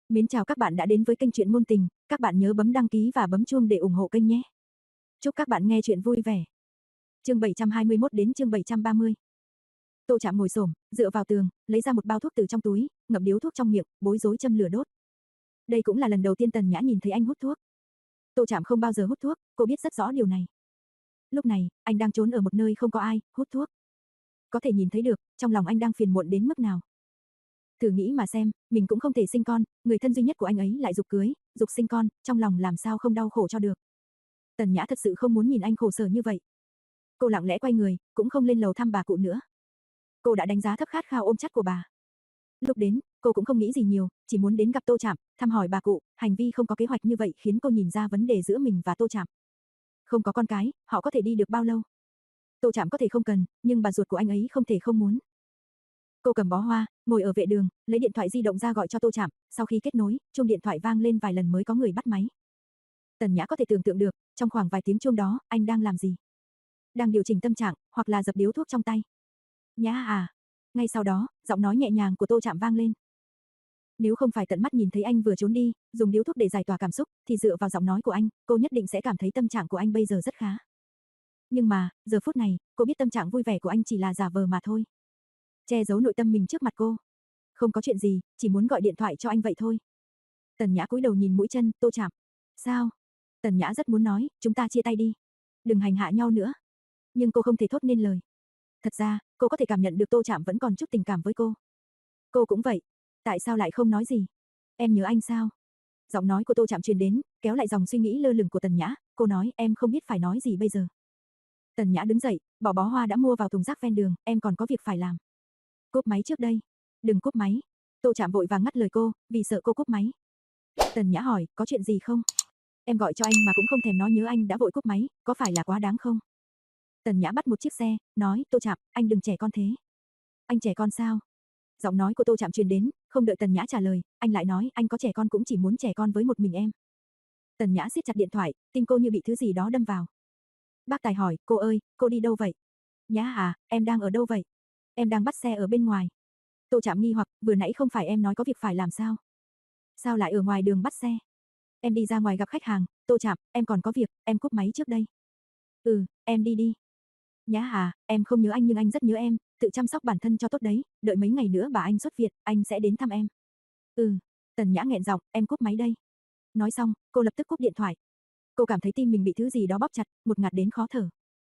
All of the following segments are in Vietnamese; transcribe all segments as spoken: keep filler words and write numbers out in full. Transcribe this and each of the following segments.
Mến chào các bạn đã đến với kênh truyện ngôn tình, các bạn nhớ bấm đăng ký và bấm chuông để ủng hộ kênh nhé. Chúc các bạn nghe truyện vui vẻ. Chương bảy trăm hai mươi mốt đến chương bảy trăm ba mươi. Tô Trạm ngồi xổm, dựa vào tường, lấy ra một bao thuốc từ trong túi, ngậm điếu thuốc trong miệng, bối rối châm lửa đốt. Đây cũng là lần đầu tiên Tần Nhã nhìn thấy anh hút thuốc. Tô Trạm không bao giờ hút thuốc, cô biết rất rõ điều này. Lúc này, anh đang trốn ở một nơi không có ai, hút thuốc. Có thể nhìn thấy được, trong lòng anh đang phiền muộn đến mức nào. Thử nghĩ mà xem, mình cũng không thể sinh con, người thân duy nhất của anh ấy lại giục cưới, giục sinh con, trong lòng làm sao không đau khổ cho được. Tần Nhã thật sự không muốn nhìn anh khổ sở như vậy. Cô lặng lẽ quay người, cũng không lên lầu thăm bà cụ nữa. Cô đã đánh giá thấp khát khao ôm chắt của bà. Lúc đến, cô cũng không nghĩ gì nhiều, chỉ muốn đến gặp Tô Trạm, thăm hỏi bà cụ, hành vi không có kế hoạch như vậy khiến cô nhìn ra vấn đề giữa mình và Tô Trạm. Không có con cái, họ có thể đi được bao lâu? Tô Trạm có thể không cần, nhưng bà ruột của anh ấy không thể không muốn. Cô cầm bó hoa, ngồi ở vệ đường, lấy điện thoại di động ra gọi cho Tô Trạm, sau khi kết nối, chuông điện thoại vang lên vài lần mới có người bắt máy. Tần Nhã có thể tưởng tượng được, trong khoảng vài tiếng chuông đó, anh đang làm gì? Đang điều chỉnh tâm trạng, hoặc là dập điếu thuốc trong tay. Nhã à. Ngay sau đó, giọng nói nhẹ nhàng của Tô Trạm vang lên. Nếu không phải tận mắt nhìn thấy anh vừa trốn đi, dùng điếu thuốc để giải tỏa cảm xúc, thì dựa vào giọng nói của anh, cô nhất định sẽ cảm thấy tâm trạng của anh bây giờ rất khá. Nhưng mà, giờ phút này, cô biết tâm trạng vui vẻ của anh chỉ là giả vờ mà thôi. Che giấu nội tâm mình trước mặt cô. Không có chuyện gì, chỉ muốn gọi điện thoại cho anh vậy thôi. Tần Nhã cúi đầu nhìn mũi chân, Tô Trạm. Sao? Tần Nhã rất muốn nói, chúng ta chia tay đi. Đừng hành hạ nhau nữa. Nhưng cô không thể thốt nên lời. Thật ra, cô có thể cảm nhận được Tô Trạm vẫn còn chút tình cảm với cô. Cô cũng vậy. Tại sao lại không nói gì? Em nhớ anh sao? Giọng nói của Tô Trạm truyền đến, kéo lại dòng suy nghĩ lơ lửng của Tần Nhã. Cô nói, em không biết phải nói gì bây giờ. Tần Nhã đứng dậy, bỏ bó hoa đã mua vào thùng rác ven đường, em còn có việc phải làm. Cúp máy trước đây. Đừng cúp máy. Tô Trạm vội vàng ngắt lời cô, vì sợ cô cúp máy. Tần Nhã hỏi, có chuyện gì không? Em gọi cho anh mà cũng không thèm nói nhớ anh đã vội cúp máy, có phải là quá đáng không? Tần Nhã bắt một chiếc xe, nói, Tô Trạm, anh đừng trẻ con thế. Anh trẻ con sao? Giọng nói của Tô Trạm truyền đến, không đợi Tần Nhã trả lời, anh lại nói, anh có trẻ con cũng chỉ muốn trẻ con với một mình em. Tần Nhã siết chặt điện thoại, tim cô như bị thứ gì đó đâm vào. Bác Tài hỏi, cô ơi, cô đi đâu vậy? Nhã à, em đang ở đâu vậy? Em đang bắt xe ở bên ngoài. Tô Trạm nghi hoặc, vừa nãy không phải em nói có việc phải làm sao? Sao lại ở ngoài đường bắt xe? Em đi ra ngoài gặp khách hàng, Tô Trạm, em còn có việc, em cúp máy trước đây. Ừ, em đi đi. Nhã à, em không nhớ anh nhưng anh rất nhớ em, tự chăm sóc bản thân cho tốt đấy, đợi mấy ngày nữa bà anh xuất viện, anh sẽ đến thăm em. Ừ, Tần Nhã nghẹn giọng, em cúp máy đây. Nói xong, cô lập tức cúp điện thoại. Cô cảm thấy tim mình bị thứ gì đó bóp chặt, một ngạt đến khó thở.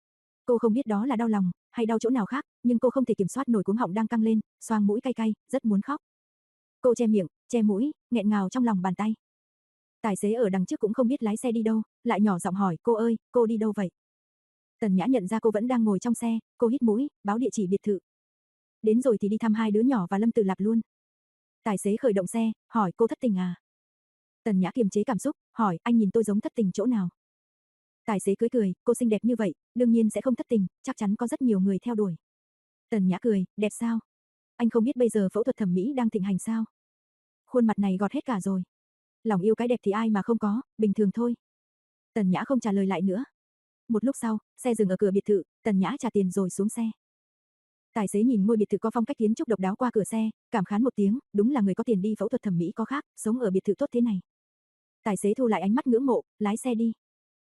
Cô không biết đó là đau lòng, hay đau chỗ nào khác, nhưng cô không thể kiểm soát nổi cuống họng đang căng lên, xoang mũi cay cay, rất muốn khóc. Cô che miệng, che mũi, nghẹn ngào trong lòng bàn tay. Tài xế ở đằng trước cũng không biết lái xe đi đâu, lại nhỏ giọng hỏi, cô ơi, cô đi đâu vậy? Tần Nhã nhận ra cô vẫn đang ngồi trong xe, cô hít mũi, báo địa chỉ biệt thự. Đến rồi thì đi thăm hai đứa nhỏ và Lâm Tử Lạp luôn. Tài xế khởi động xe, hỏi cô thất tình à? Tần Nhã kiềm chế cảm xúc, hỏi anh nhìn tôi giống thất tình chỗ nào? Tài xế cười cười, cô xinh đẹp như vậy, đương nhiên sẽ không thất tình, chắc chắn có rất nhiều người theo đuổi. Tần Nhã cười, đẹp sao? Anh không biết bây giờ phẫu thuật thẩm mỹ đang thịnh hành sao? Khuôn mặt này gọt hết cả rồi. Lòng yêu cái đẹp thì ai mà không có, bình thường thôi. Tần Nhã không trả lời lại nữa. Một lúc sau, xe dừng ở cửa biệt thự, Tần Nhã trả tiền rồi xuống xe. Tài xế nhìn ngôi biệt thự có phong cách kiến trúc độc đáo qua cửa xe, cảm khán một tiếng, đúng là người có tiền đi phẫu thuật thẩm mỹ có khác, sống ở biệt thự tốt thế này. Tài xế thu lại ánh mắt ngưỡng mộ, lái xe đi.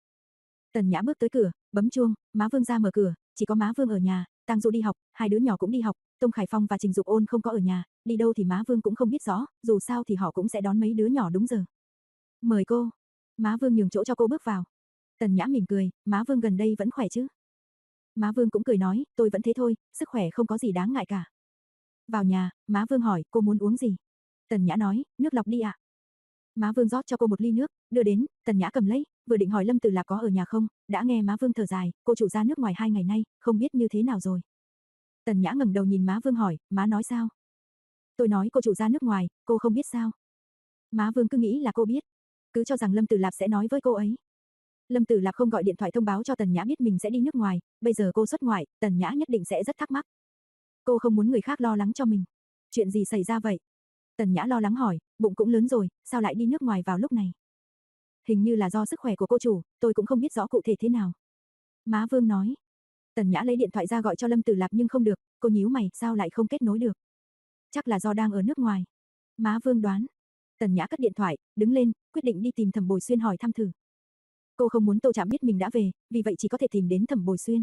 Tần Nhã bước tới cửa, bấm chuông, má Vương ra mở cửa, chỉ có má Vương ở nhà, Tang Dụ đi học, hai đứa nhỏ cũng đi học, Tông Khải Phong và Trình Dục Ôn không có ở nhà, đi đâu thì má Vương cũng không biết rõ, dù sao thì họ cũng sẽ đón mấy đứa nhỏ đúng giờ. Mời cô. Má Vương nhường chỗ cho cô bước vào. Tần Nhã mỉm cười, má Vương gần đây vẫn khỏe chứ? Má Vương cũng cười nói, tôi vẫn thế thôi, sức khỏe không có gì đáng ngại cả. Vào nhà, má Vương hỏi, cô muốn uống gì? Tần Nhã nói, nước lọc đi ạ. Má Vương rót cho cô một ly nước, đưa đến, Tần Nhã cầm lấy, vừa định hỏi Lâm Tử Lạp có ở nhà không, đã nghe má Vương thở dài, cô chủ ra nước ngoài hai ngày nay, không biết như thế nào rồi. Tần Nhã ngẩng đầu nhìn má Vương hỏi, má nói sao? Tôi nói cô chủ ra nước ngoài, cô không biết sao? Má Vương cứ nghĩ là cô biết, cứ cho rằng Lâm Tử Lạp sẽ nói với cô ấy. Lâm Tử Lạp không gọi điện thoại thông báo cho Tần Nhã biết mình sẽ đi nước ngoài, bây giờ cô xuất ngoại, Tần Nhã nhất định sẽ rất thắc mắc. Cô không muốn người khác lo lắng cho mình. Chuyện gì xảy ra vậy? Tần Nhã lo lắng hỏi, bụng cũng lớn rồi, sao lại đi nước ngoài vào lúc này? Hình như là do sức khỏe của cô chủ, tôi cũng không biết rõ cụ thể thế nào. Má Vương nói. Tần Nhã lấy điện thoại ra gọi cho Lâm Tử Lạp nhưng không được, cô nhíu mày, sao lại không kết nối được? Chắc là do đang ở nước ngoài. Má Vương đoán. Tần Nhã cất điện thoại, đứng lên, quyết định đi tìm Thẩm Bồi Xuyên hỏi thăm thử. Cô không muốn Tô Trạm biết mình đã về, vì vậy chỉ có thể tìm đến Thẩm Bồi Xuyên.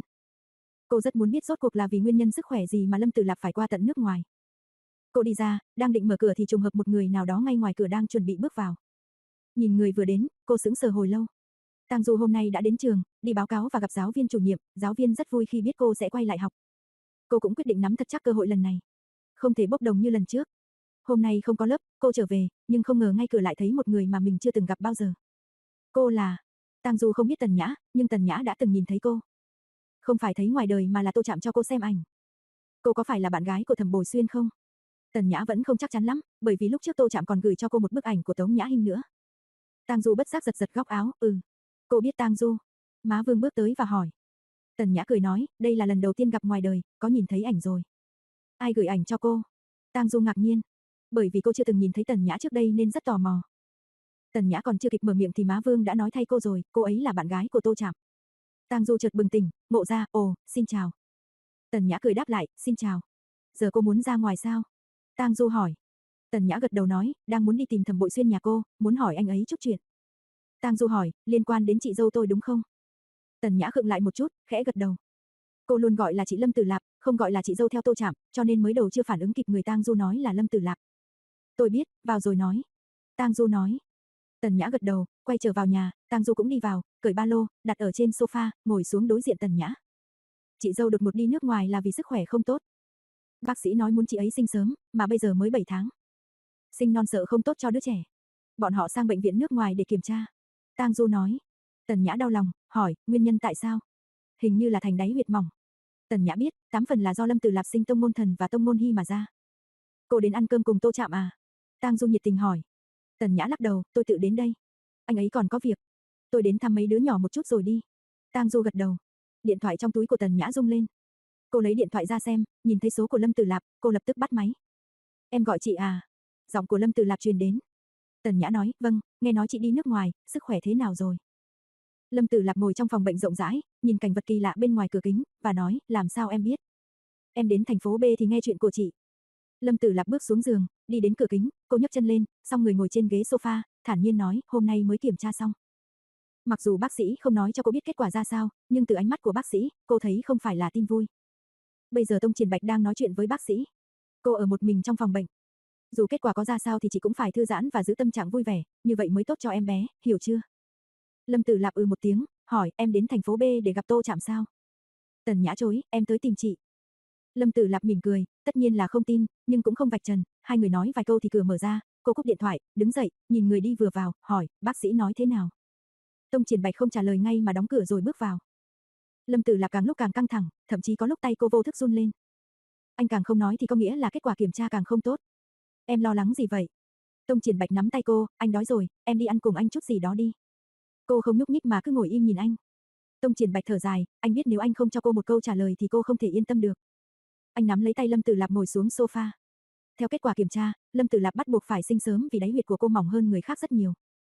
Cô rất muốn biết rốt cuộc là vì nguyên nhân sức khỏe gì mà Lâm Tử Lạp phải qua tận nước ngoài. Cô đi ra, đang định mở cửa thì trùng hợp một người nào đó ngay ngoài cửa đang chuẩn bị bước vào. Nhìn người vừa đến, cô sững sờ hồi lâu. Tang Du hôm nay đã đến trường, đi báo cáo và gặp giáo viên chủ nhiệm, giáo viên rất vui khi biết cô sẽ quay lại học. Cô cũng quyết định nắm thật chắc cơ hội lần này. Không thể bốc đồng như lần trước. Hôm nay không có lớp, cô trở về, nhưng không ngờ ngay cửa lại thấy một người mà mình chưa từng gặp bao giờ. Cô là... Tang Du không biết Tần Nhã, nhưng Tần Nhã đã từng nhìn thấy cô. Không phải thấy ngoài đời mà là Tô Trạm cho cô xem ảnh. Cô có phải là bạn gái của Thẩm Bồi Xuyên không? Tần Nhã vẫn không chắc chắn lắm, bởi vì lúc trước Tô Trạm còn gửi cho cô một bức ảnh của Tống Nhã Hinh nữa. Tang Du bất giác giật giật góc áo, ừ. Cô biết Tang Du. Má Vương bước tới và hỏi. Tần Nhã cười nói, đây là lần đầu tiên gặp ngoài đời, có nhìn thấy ảnh rồi. Ai gửi ảnh cho cô? Tang Du ngạc nhiên. Bởi vì cô chưa từng nhìn thấy Tần Nhã trước đây nên rất tò mò. Tần Nhã còn chưa kịp mở miệng thì má Vương đã nói thay cô rồi, cô ấy là bạn gái của Tô Trạm. Tang Du chợt bừng tỉnh, ngộ ra, ồ, xin chào. Tần Nhã cười đáp lại, xin chào. Giờ cô muốn ra ngoài sao? Tang Du hỏi. Tần Nhã gật đầu nói, đang muốn đi tìm Thẩm Bội Xuyên nhà cô, muốn hỏi anh ấy chút chuyện. Tang Du hỏi, liên quan đến chị dâu tôi đúng không? Tần Nhã khựng lại một chút, khẽ gật đầu. Cô luôn gọi là chị Lâm Tử Lạp, không gọi là chị dâu theo Tô Trạm, cho nên mới đầu chưa phản ứng kịp người Tang Du nói là Lâm Tử Lạp. Tôi biết, vào rồi nói. Tang Du nói. Tần Nhã gật đầu, quay trở vào nhà, Tang Du cũng đi vào, cởi ba lô, đặt ở trên sofa, ngồi xuống đối diện Tần Nhã. Chị dâu đột ngột đi nước ngoài là vì sức khỏe không tốt. Bác sĩ nói muốn chị ấy sinh sớm, mà bây giờ mới bảy tháng. Sinh non sợ không tốt cho đứa trẻ. Bọn họ sang bệnh viện nước ngoài để kiểm tra. Tang Du nói. Tần Nhã đau lòng, hỏi, nguyên nhân tại sao? Hình như là thành đáy huyệt mỏng. Tần Nhã biết, tám phần là do Lâm Tử Lạp sinh Tông Môn Thần và Tông Môn Hy mà ra. Cô đến ăn cơm cùng Tô Trạm à? Tang Du nhiệt tình hỏi. Tần Nhã lắc đầu, tôi tự đến đây. Anh ấy còn có việc. Tôi đến thăm mấy đứa nhỏ một chút rồi đi. Tang Du gật đầu. Điện thoại trong túi của Tần Nhã rung lên. Cô lấy điện thoại ra xem, nhìn thấy số của Lâm Tử Lạp, cô lập tức bắt máy. Em gọi chị à? Giọng của Lâm Tử Lạp truyền đến. Tần Nhã nói, vâng, nghe nói chị đi nước ngoài, sức khỏe thế nào rồi? Lâm Tử Lạp ngồi trong phòng bệnh rộng rãi, nhìn cảnh vật kỳ lạ bên ngoài cửa kính, và nói, làm sao em biết? Em đến thành phố B thì nghe chuyện của chị. Lâm Tử Lạp bước xuống giường, đi đến cửa kính, cô nhấc chân lên, xong người ngồi trên ghế sofa, thản nhiên nói, hôm nay mới kiểm tra xong. Mặc dù bác sĩ không nói cho cô biết kết quả ra sao, nhưng từ ánh mắt của bác sĩ, cô thấy không phải là tin vui. Bây giờ Tông Triển Bạch đang nói chuyện với bác sĩ. Cô ở một mình trong phòng bệnh. Dù kết quả có ra sao thì chị cũng phải thư giãn và giữ tâm trạng vui vẻ, như vậy mới tốt cho em bé, hiểu chưa? Lâm Tử Lạp ừ một tiếng, hỏi, em đến thành phố B để gặp Tô Trạm sao? Tần Nhã chối, em tới tìm chị. Lâm Tử Lạp mỉm cười, tất nhiên là không tin, nhưng cũng không vạch trần, hai người nói vài câu thì cửa mở ra, cô cúp điện thoại, đứng dậy, nhìn người đi vừa vào, hỏi, bác sĩ nói thế nào? Tông Triển Bạch không trả lời ngay mà đóng cửa rồi bước vào. Lâm Tử Lạp càng lúc càng căng thẳng, thậm chí có lúc tay cô vô thức run lên. Anh càng không nói thì có nghĩa là kết quả kiểm tra càng không tốt. Em lo lắng gì vậy? Tông Triển Bạch nắm tay cô, anh đói rồi, em đi ăn cùng anh chút gì đó đi. Cô không nhúc nhích mà cứ ngồi im nhìn anh. Tông Triển Bạch thở dài, anh biết nếu anh không cho cô một câu trả lời thì cô không thể yên tâm được. Anh nắm lấy tay Lâm Tử Lạp ngồi xuống sofa. Theo kết quả kiểm tra, Lâm Tử Lạp bắt buộc phải sinh sớm vì đáy huyệt của cô mỏng hơn người khác rất nhiều.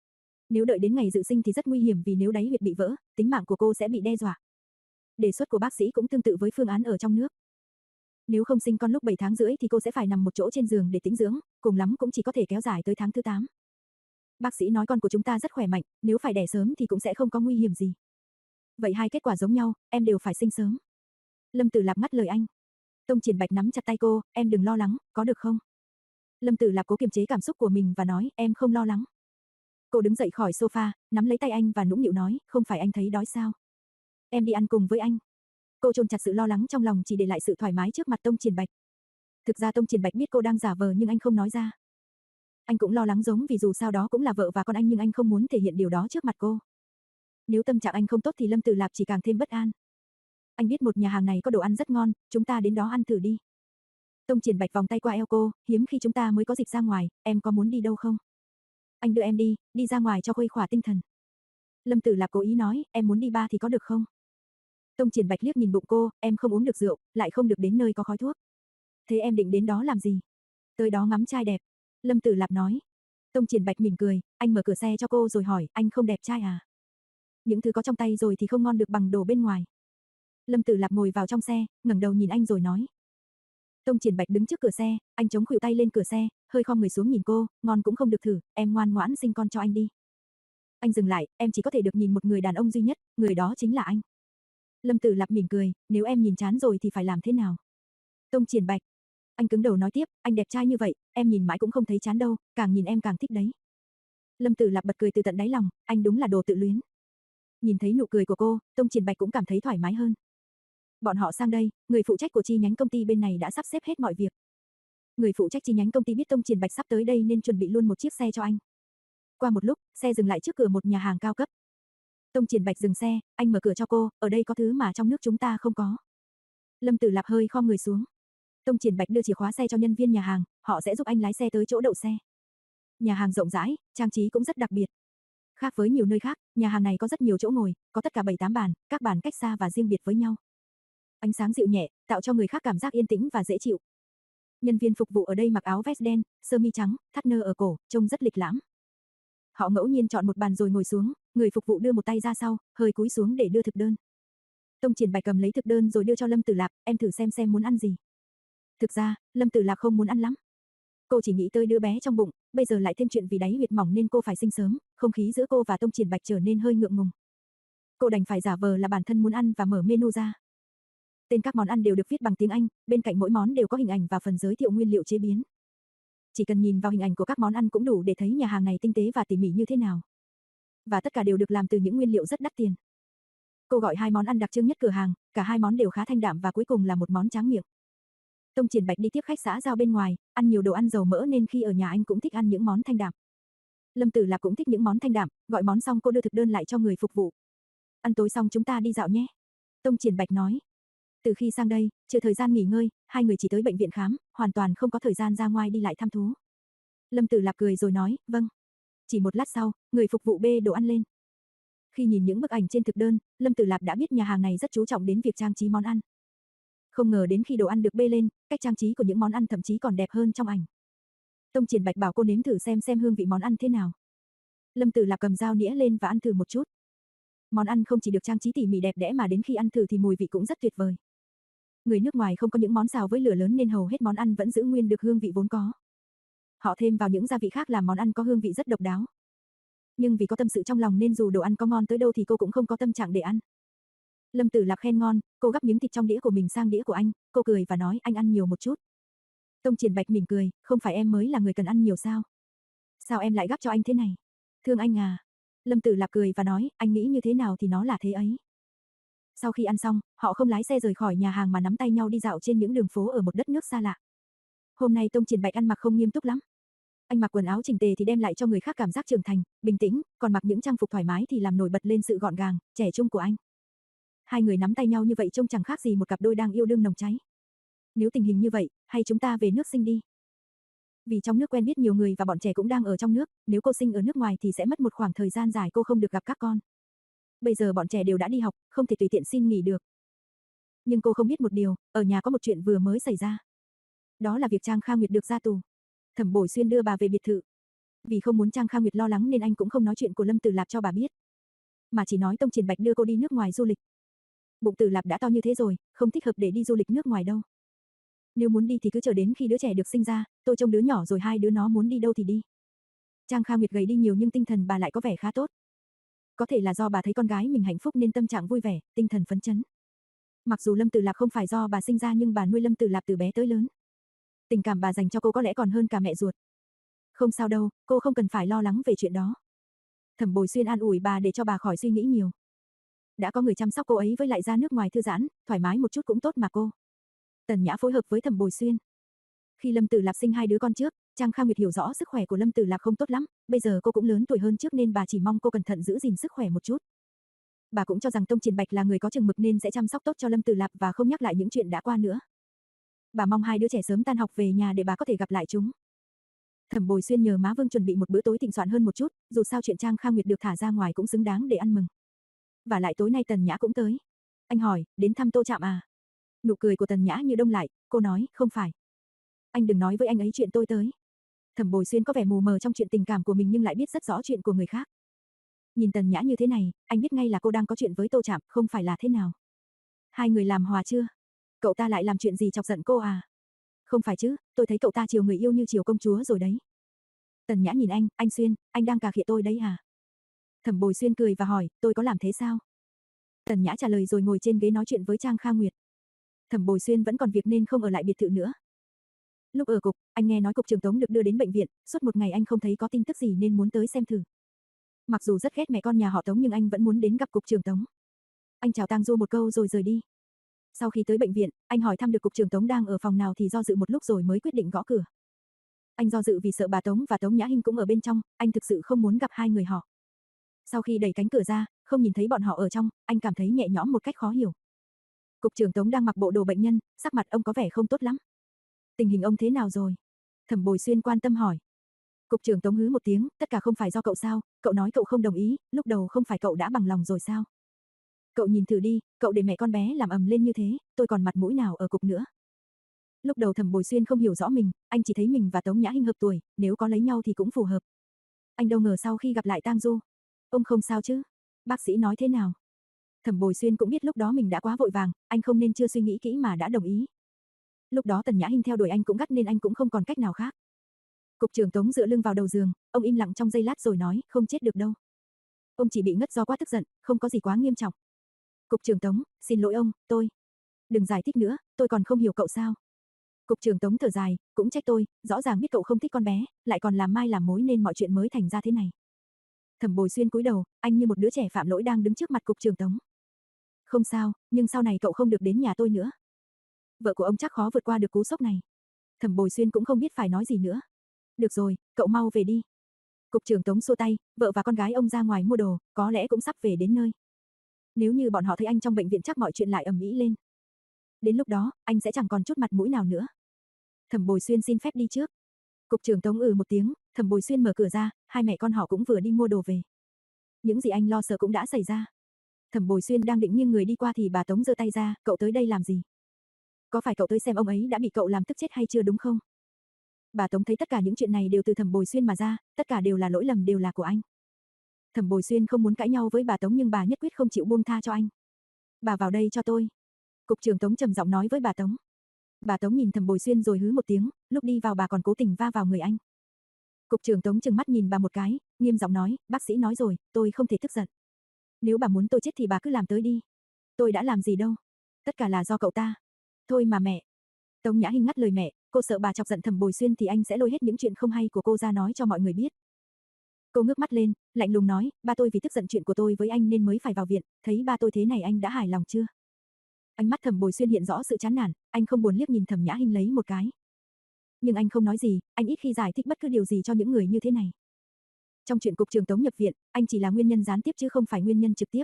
Nếu đợi đến ngày dự sinh thì rất nguy hiểm vì nếu đáy huyệt bị vỡ, tính mạng của cô sẽ bị đe dọa. Đề xuất của bác sĩ cũng tương tự với phương án ở trong nước. Nếu không sinh con lúc bảy tháng rưỡi thì cô sẽ phải nằm một chỗ trên giường để tĩnh dưỡng, cùng lắm cũng chỉ có thể kéo dài tới tháng thứ tám. Bác sĩ nói con của chúng ta rất khỏe mạnh, nếu phải đẻ sớm thì cũng sẽ không có nguy hiểm gì. Vậy hai kết quả giống nhau, em đều phải sinh sớm. Lâm Tử Lạp ngắt lời anh. Tông Triển Bạch nắm chặt tay cô, em đừng lo lắng, có được không? Lâm Tử Lạp cố kiềm chế cảm xúc của mình và nói, em không lo lắng. Cô đứng dậy khỏi sofa, nắm lấy tay anh và nũng nịu nói, không phải anh thấy đói sao? Em đi ăn cùng với anh. Cô chôn chặt sự lo lắng trong lòng chỉ để lại sự thoải mái trước mặt Tông Triển Bạch. Thực ra Tông Triển Bạch biết cô đang giả vờ nhưng anh không nói ra. Anh cũng lo lắng giống vì dù sao đó cũng là vợ và con anh nhưng anh không muốn thể hiện điều đó trước mặt cô. Nếu tâm trạng anh không tốt thì Lâm Tử Lạp chỉ càng thêm bất an. Anh biết một nhà hàng này có đồ ăn rất ngon, chúng ta đến đó ăn thử đi. Tông Triển Bạch vòng tay qua eo cô, hiếm khi chúng ta mới có dịp ra ngoài, em có muốn đi đâu không? Anh đưa em đi, đi ra ngoài cho khuây khỏa tinh thần. Lâm Tử Lạp cố ý nói, em muốn đi bar thì có được không? Tông Triển Bạch liếc nhìn bụng cô, em không uống được rượu, lại không được đến nơi có khói thuốc. Thế em định đến đó làm gì? Tới đó ngắm trai đẹp. Lâm Tử Lạp nói. Tông Triển Bạch mỉm cười, anh mở cửa xe cho cô rồi hỏi, anh không đẹp trai à? Những thứ có trong tay rồi thì không ngon được bằng đồ bên ngoài. Lâm Tử Lạp ngồi vào trong xe, ngẩng đầu nhìn anh rồi nói. Tông Triển Bạch đứng trước cửa xe, anh chống khuỷu tay lên cửa xe, hơi khom người xuống nhìn cô, ngon cũng không được thử, em ngoan ngoãn sinh con cho anh đi. Anh dừng lại, em chỉ có thể được nhìn một người đàn ông duy nhất, người đó chính là anh. Lâm Tử Lạp mỉm cười, nếu em nhìn chán rồi thì phải làm thế nào? Tông Triển Bạch. Anh cứng đầu nói tiếp, anh đẹp trai như vậy, em nhìn mãi cũng không thấy chán đâu, càng nhìn em càng thích đấy. Lâm Tử Lạp bật cười từ tận đáy lòng, anh đúng là đồ tự luyến. Nhìn thấy nụ cười của cô, Tông Triển Bạch cũng cảm thấy thoải mái hơn. Bọn họ sang đây, người phụ trách của chi nhánh công ty bên này đã sắp xếp hết mọi việc. Người phụ trách chi nhánh công ty biết Tông Triển Bạch sắp tới đây nên chuẩn bị luôn một chiếc xe cho anh. Qua một lúc, xe dừng lại trước cửa một nhà hàng cao cấp. Tông Triển Bạch dừng xe, anh mở cửa cho cô, ở đây có thứ mà trong nước chúng ta không có. Lâm Tử Lạp hơi khom người xuống. Tông Triển Bạch đưa chìa khóa xe cho nhân viên nhà hàng, họ sẽ giúp anh lái xe tới chỗ đậu xe. Nhà hàng rộng rãi, trang trí cũng rất đặc biệt. Khác với nhiều nơi khác, nhà hàng này có rất nhiều chỗ ngồi, có tất cả bảy tám bàn, các bàn cách xa và riêng biệt với nhau. Ánh sáng dịu nhẹ, tạo cho người khác cảm giác yên tĩnh và dễ chịu. Nhân viên phục vụ ở đây mặc áo vest đen, sơ mi trắng, thắt nơ ở cổ, trông rất lịch lãm. Họ ngẫu nhiên chọn một bàn rồi ngồi xuống, người phục vụ đưa một tay ra sau, hơi cúi xuống để đưa thực đơn. Tông Triển Bạch cầm lấy thực đơn rồi đưa cho Lâm Tử Lạp, em thử xem xem muốn ăn gì. Thực ra, Lâm Tử Lạp không muốn ăn lắm. Cô chỉ nghĩ tới đứa bé trong bụng, bây giờ lại thêm chuyện vì đáy huyệt mỏng nên cô phải sinh sớm, không khí giữa cô và Tông Triển Bạch trở nên hơi ngượng ngùng. Cô đành phải giả vờ là bản thân muốn ăn và mở menu ra. Tên các món ăn đều được viết bằng tiếng Anh, bên cạnh mỗi món đều có hình ảnh và phần giới thiệu nguyên liệu chế biến. Chỉ cần nhìn vào hình ảnh của các món ăn cũng đủ để thấy nhà hàng này tinh tế và tỉ mỉ như thế nào. Và tất cả đều được làm từ những nguyên liệu rất đắt tiền. Cô gọi hai món ăn đặc trưng nhất cửa hàng, cả hai món đều khá thanh đạm và cuối cùng là một món tráng miệng. Tông Triển Bạch đi tiếp khách xã giao bên ngoài, ăn nhiều đồ ăn dầu mỡ nên khi ở nhà anh cũng thích ăn những món thanh đạm. Lâm Tử Lạp cũng thích những món thanh đạm, gọi món xong cô đưa thực đơn lại cho người phục vụ. Ăn tối xong chúng ta đi dạo nhé. Tông Triển Bạch nói. Từ khi sang đây, trừ thời gian nghỉ ngơi, hai người chỉ tới bệnh viện khám, hoàn toàn không có thời gian ra ngoài đi lại thăm thú. Lâm Tử Lạp cười rồi nói, vâng. Chỉ một lát sau, người phục vụ bê đồ ăn lên. Khi nhìn những bức ảnh trên thực đơn, Lâm Tử Lạp đã biết nhà hàng này rất chú trọng đến việc trang trí món ăn. Không ngờ đến khi đồ ăn được bê lên, cách trang trí của những món ăn thậm chí còn đẹp hơn trong ảnh. Tông Triển Bạch bảo cô nếm thử xem xem hương vị món ăn thế nào. Lâm Tử Lạp cầm dao nĩa lên và ăn thử một chút. Món ăn không chỉ được trang trí tỉ mỉ đẹp đẽ mà đến khi ăn thử thì mùi vị cũng rất tuyệt vời. Người nước ngoài không có những món xào với lửa lớn nên hầu hết món ăn vẫn giữ nguyên được hương vị vốn có. Họ thêm vào những gia vị khác làm món ăn có hương vị rất độc đáo. Nhưng vì có tâm sự trong lòng nên dù đồ ăn có ngon tới đâu thì cô cũng không có tâm trạng để ăn. Lâm Tử Lạp khen ngon, cô gắp miếng thịt trong đĩa của mình sang đĩa của anh, cô cười và nói anh ăn nhiều một chút. Tông Triển Bạch mỉm cười, không phải em mới là người cần ăn nhiều sao? Sao em lại gắp cho anh thế này? Thương anh à? Lâm Tử Lạp cười và nói, anh nghĩ như thế nào thì nó là thế ấy. Sau khi ăn xong, họ không lái xe rời khỏi nhà hàng mà nắm tay nhau đi dạo trên những đường phố ở một đất nước xa lạ. Hôm nay Tông Triển Bạch ăn mặc không nghiêm túc lắm. Anh mặc quần áo chỉnh tề thì đem lại cho người khác cảm giác trưởng thành, bình tĩnh, còn mặc những trang phục thoải mái thì làm nổi bật lên sự gọn gàng, trẻ trung của anh. Hai người nắm tay nhau như vậy trông chẳng khác gì một cặp đôi đang yêu đương nồng cháy. Nếu tình hình như vậy, hay chúng ta về nước sinh đi. Vì trong nước quen biết nhiều người và bọn trẻ cũng đang ở trong nước, nếu cô sinh ở nước ngoài thì sẽ mất một khoảng thời gian dài cô không được gặp các con. Bây giờ bọn trẻ đều đã đi học, không thể tùy tiện xin nghỉ được. Nhưng cô không biết một điều, ở nhà có một chuyện vừa mới xảy ra. Đó là việc Trang Kha Nguyệt được ra tù. Thẩm Bồi Xuyên đưa bà về biệt thự. Vì không muốn Trang Kha Nguyệt lo lắng nên anh cũng không nói chuyện của Lâm Tử Lạp cho bà biết. Mà chỉ nói Tông Triển Bạch đưa cô đi nước ngoài du lịch. Bụng Tử Lạp đã to như thế rồi, không thích hợp để đi du lịch nước ngoài đâu. Nếu muốn đi thì cứ chờ đến khi đứa trẻ được sinh ra, tôi trông đứa nhỏ rồi hai đứa nó muốn đi đâu thì đi. Trang Kha Nguyệt gầy đi nhiều nhưng tinh thần bà lại có vẻ khá tốt. Có thể là do bà thấy con gái mình hạnh phúc nên tâm trạng vui vẻ, tinh thần phấn chấn. Mặc dù Lâm Tử Lạp không phải do bà sinh ra nhưng bà nuôi Lâm Tử Lạp từ bé tới lớn. Tình cảm bà dành cho cô có lẽ còn hơn cả mẹ ruột. Không sao đâu, cô không cần phải lo lắng về chuyện đó. Thẩm Bồi Xuyên an ủi bà để cho bà khỏi suy nghĩ nhiều. Đã có người chăm sóc cô ấy với lại ra nước ngoài thư giãn, thoải mái một chút cũng tốt mà cô. Tần Nhã phối hợp với Thẩm Bồi Xuyên. Khi Lâm Tử Lạp sinh hai đứa con trước, Trang Kha Nguyệt hiểu rõ sức khỏe của Lâm Tử Lạp không tốt lắm, bây giờ cô cũng lớn tuổi hơn trước nên bà chỉ mong cô cẩn thận giữ gìn sức khỏe một chút. Bà cũng cho rằng Tông Triển Bạch là người có chừng mực nên sẽ chăm sóc tốt cho Lâm Tử Lạp và không nhắc lại những chuyện đã qua nữa. Bà mong hai đứa trẻ sớm tan học về nhà để bà có thể gặp lại chúng. Thẩm Bồi Xuyên nhờ má Vương chuẩn bị một bữa tối thịnh soạn hơn một chút, dù sao chuyện Trang Kha Nguyệt được thả ra ngoài cũng xứng đáng để ăn mừng. Và lại tối nay Tần Nhã cũng tới. Anh hỏi, đến thăm Tô Trạm à? Nụ cười của Tần Nhã như đông lại, cô nói, không phải. Anh đừng nói với anh ấy chuyện tôi tới. Thẩm Bồi Xuyên có vẻ mù mờ trong chuyện tình cảm của mình nhưng lại biết rất rõ chuyện của người khác. Nhìn Tần Nhã như thế này, anh biết ngay là cô đang có chuyện với Tô Trạm, không phải là thế nào. Hai người làm hòa chưa? Cậu ta lại làm chuyện gì chọc giận cô à? Không phải chứ, tôi thấy cậu ta chiều người yêu như chiều công chúa rồi đấy. Tần Nhã nhìn anh, anh Xuyên, anh đang cà khịa tôi đấy à? Thẩm Bồi Xuyên cười và hỏi, tôi có làm thế sao? Tần Nhã trả lời rồi ngồi trên ghế nói chuyện với Trang Kha Nguyệt. Thẩm Bồi Xuyên vẫn còn việc nên không ở lại biệt thự nữa. Lúc ở cục, anh nghe nói cục trưởng Tống được đưa đến bệnh viện, suốt một ngày anh không thấy có tin tức gì nên muốn tới xem thử. Mặc dù rất ghét mẹ con nhà họ Tống nhưng anh vẫn muốn đến gặp cục trưởng Tống. Anh chào Tang Du một câu rồi rời đi. Sau khi tới bệnh viện, anh hỏi thăm được cục trưởng Tống đang ở phòng nào thì do dự một lúc rồi mới quyết định gõ cửa. Anh do dự vì sợ bà Tống và Tống Nhã Hinh cũng ở bên trong, anh thực sự không muốn gặp hai người họ. Sau khi đẩy cánh cửa ra, không nhìn thấy bọn họ ở trong, anh cảm thấy nhẹ nhõm một cách khó hiểu. Cục trưởng Tống đang mặc bộ đồ bệnh nhân, sắc mặt ông có vẻ không tốt lắm. Tình hình ông thế nào rồi? Thẩm Bồi Xuyên quan tâm hỏi. Cục trưởng Tống hứ một tiếng, tất cả không phải do cậu sao, cậu nói cậu không đồng ý, lúc đầu không phải cậu đã bằng lòng rồi sao? Cậu nhìn thử đi, cậu để mẹ con bé làm ầm lên như thế, tôi còn mặt mũi nào ở cục nữa. Lúc đầu Thẩm Bồi Xuyên không hiểu rõ mình, anh chỉ thấy mình và Tống Nhã Hinh hợp tuổi, nếu có lấy nhau thì cũng phù hợp. Anh đâu ngờ sau khi gặp lại Tang Du, ông không sao chứ? Bác sĩ nói thế nào? Thẩm Bồi Xuyên cũng biết lúc đó mình đã quá vội vàng, anh không nên chưa suy nghĩ kỹ mà đã đồng ý. Lúc đó Tần Nhã Hinh theo đuổi anh cũng gắt nên anh cũng không còn cách nào khác. Cục trưởng Tống dựa lưng vào đầu giường, ông im lặng trong giây lát rồi nói, không chết được đâu. Ông chỉ bị ngất do quá tức giận, không có gì quá nghiêm trọng. Cục trưởng Tống, xin lỗi ông, tôi. Đừng giải thích nữa, tôi còn không hiểu cậu sao. Cục trưởng Tống thở dài, cũng trách tôi, rõ ràng biết cậu không thích con bé, lại còn làm mai làm mối nên mọi chuyện mới thành ra thế này. Thẩm Bồi Xuyên cúi đầu, anh như một đứa trẻ phạm lỗi đang đứng trước mặt cục trưởng Tống. Không sao, nhưng sau này cậu không được đến nhà tôi nữa. Vợ của ông chắc khó vượt qua được cú sốc này. Thẩm Bồi Xuyên cũng không biết phải nói gì nữa. Được rồi, cậu mau về đi. Cục trưởng Tống xua tay, vợ và con gái ông ra ngoài mua đồ, có lẽ cũng sắp về đến nơi. Nếu như bọn họ thấy anh trong bệnh viện chắc mọi chuyện lại ầm ĩ lên. Đến lúc đó, anh sẽ chẳng còn chút mặt mũi nào nữa. Thẩm Bồi Xuyên xin phép đi trước. Cục trưởng Tống ừ một tiếng, Thẩm Bồi Xuyên mở cửa ra, hai mẹ con họ cũng vừa đi mua đồ về. Những gì anh lo sợ cũng đã xảy ra. Thẩm Bồi Xuyên đang định nghiêng người đi qua thì bà Tống giơ tay ra, cậu tới đây làm gì? Có phải cậu tới xem ông ấy đã bị cậu làm tức chết hay chưa đúng không? Bà Tống thấy tất cả những chuyện này đều từ Thẩm Bồi Xuyên mà ra, tất cả đều là lỗi lầm đều là của anh. Thẩm Bồi Xuyên không muốn cãi nhau với bà Tống nhưng bà nhất quyết không chịu buông tha cho anh. Bà vào đây cho tôi. Cục trưởng Tống trầm giọng nói với bà Tống. Bà Tống nhìn Thẩm Bồi Xuyên rồi hứ một tiếng, lúc đi vào bà còn cố tình va vào người anh. Cục trưởng Tống trừng mắt nhìn bà một cái, nghiêm giọng nói, bác sĩ nói rồi, tôi không thể tức giận. Nếu bà muốn tôi chết thì bà cứ làm tới đi. Tôi đã làm gì đâu. Tất cả là do cậu ta. Thôi mà mẹ. Tống Nhã Hinh ngắt lời mẹ, cô sợ bà chọc giận Thẩm Bồi Xuyên thì anh sẽ lôi hết những chuyện không hay của cô ra nói cho mọi người biết. Cô ngước mắt lên, lạnh lùng nói, ba tôi vì tức giận chuyện của tôi với anh nên mới phải vào viện, thấy ba tôi thế này anh đã hài lòng chưa? Ánh mắt Thẩm Bồi Xuyên hiện rõ sự chán nản, anh không buồn liếc nhìn Thẩm Nhã Hinh lấy một cái. Nhưng anh không nói gì, anh ít khi giải thích bất cứ điều gì cho những người như thế này. Trong chuyện cục trưởng Tống nhập viện, anh chỉ là nguyên nhân gián tiếp chứ không phải nguyên nhân trực tiếp.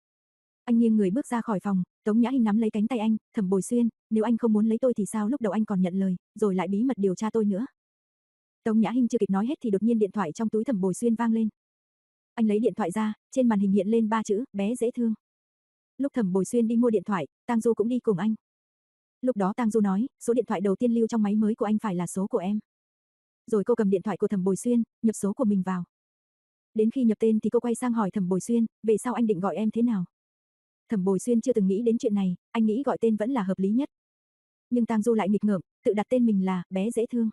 Anh nghiêng người bước ra khỏi phòng, Tống Nhã Hinh nắm lấy cánh tay anh, Thẩm Bồi Xuyên, nếu anh không muốn lấy tôi thì sao lúc đầu anh còn nhận lời, rồi lại bí mật điều tra tôi nữa. Tống Nhã Hinh chưa kịp nói hết thì đột nhiên điện thoại trong túi Thẩm Bồi Xuyên vang lên. Anh lấy điện thoại ra, trên màn hình hiện lên ba chữ, bé dễ thương. Lúc Thẩm Bồi Xuyên đi mua điện thoại, Tang Du cũng đi cùng anh. Lúc đó Tang Du nói, số điện thoại đầu tiên lưu trong máy mới của anh phải là số của em. Rồi cô cầm điện thoại của Thẩm Bồi Xuyên, nhập số của mình vào. Đến khi nhập tên thì cô quay sang hỏi Thẩm Bồi Xuyên, về sau anh định gọi em thế nào? Thẩm Bồi Xuyên chưa từng nghĩ đến chuyện này, anh nghĩ gọi tên vẫn là hợp lý nhất. Nhưng Tang Du lại nghịch ngợm, tự đặt tên mình là bé dễ thương.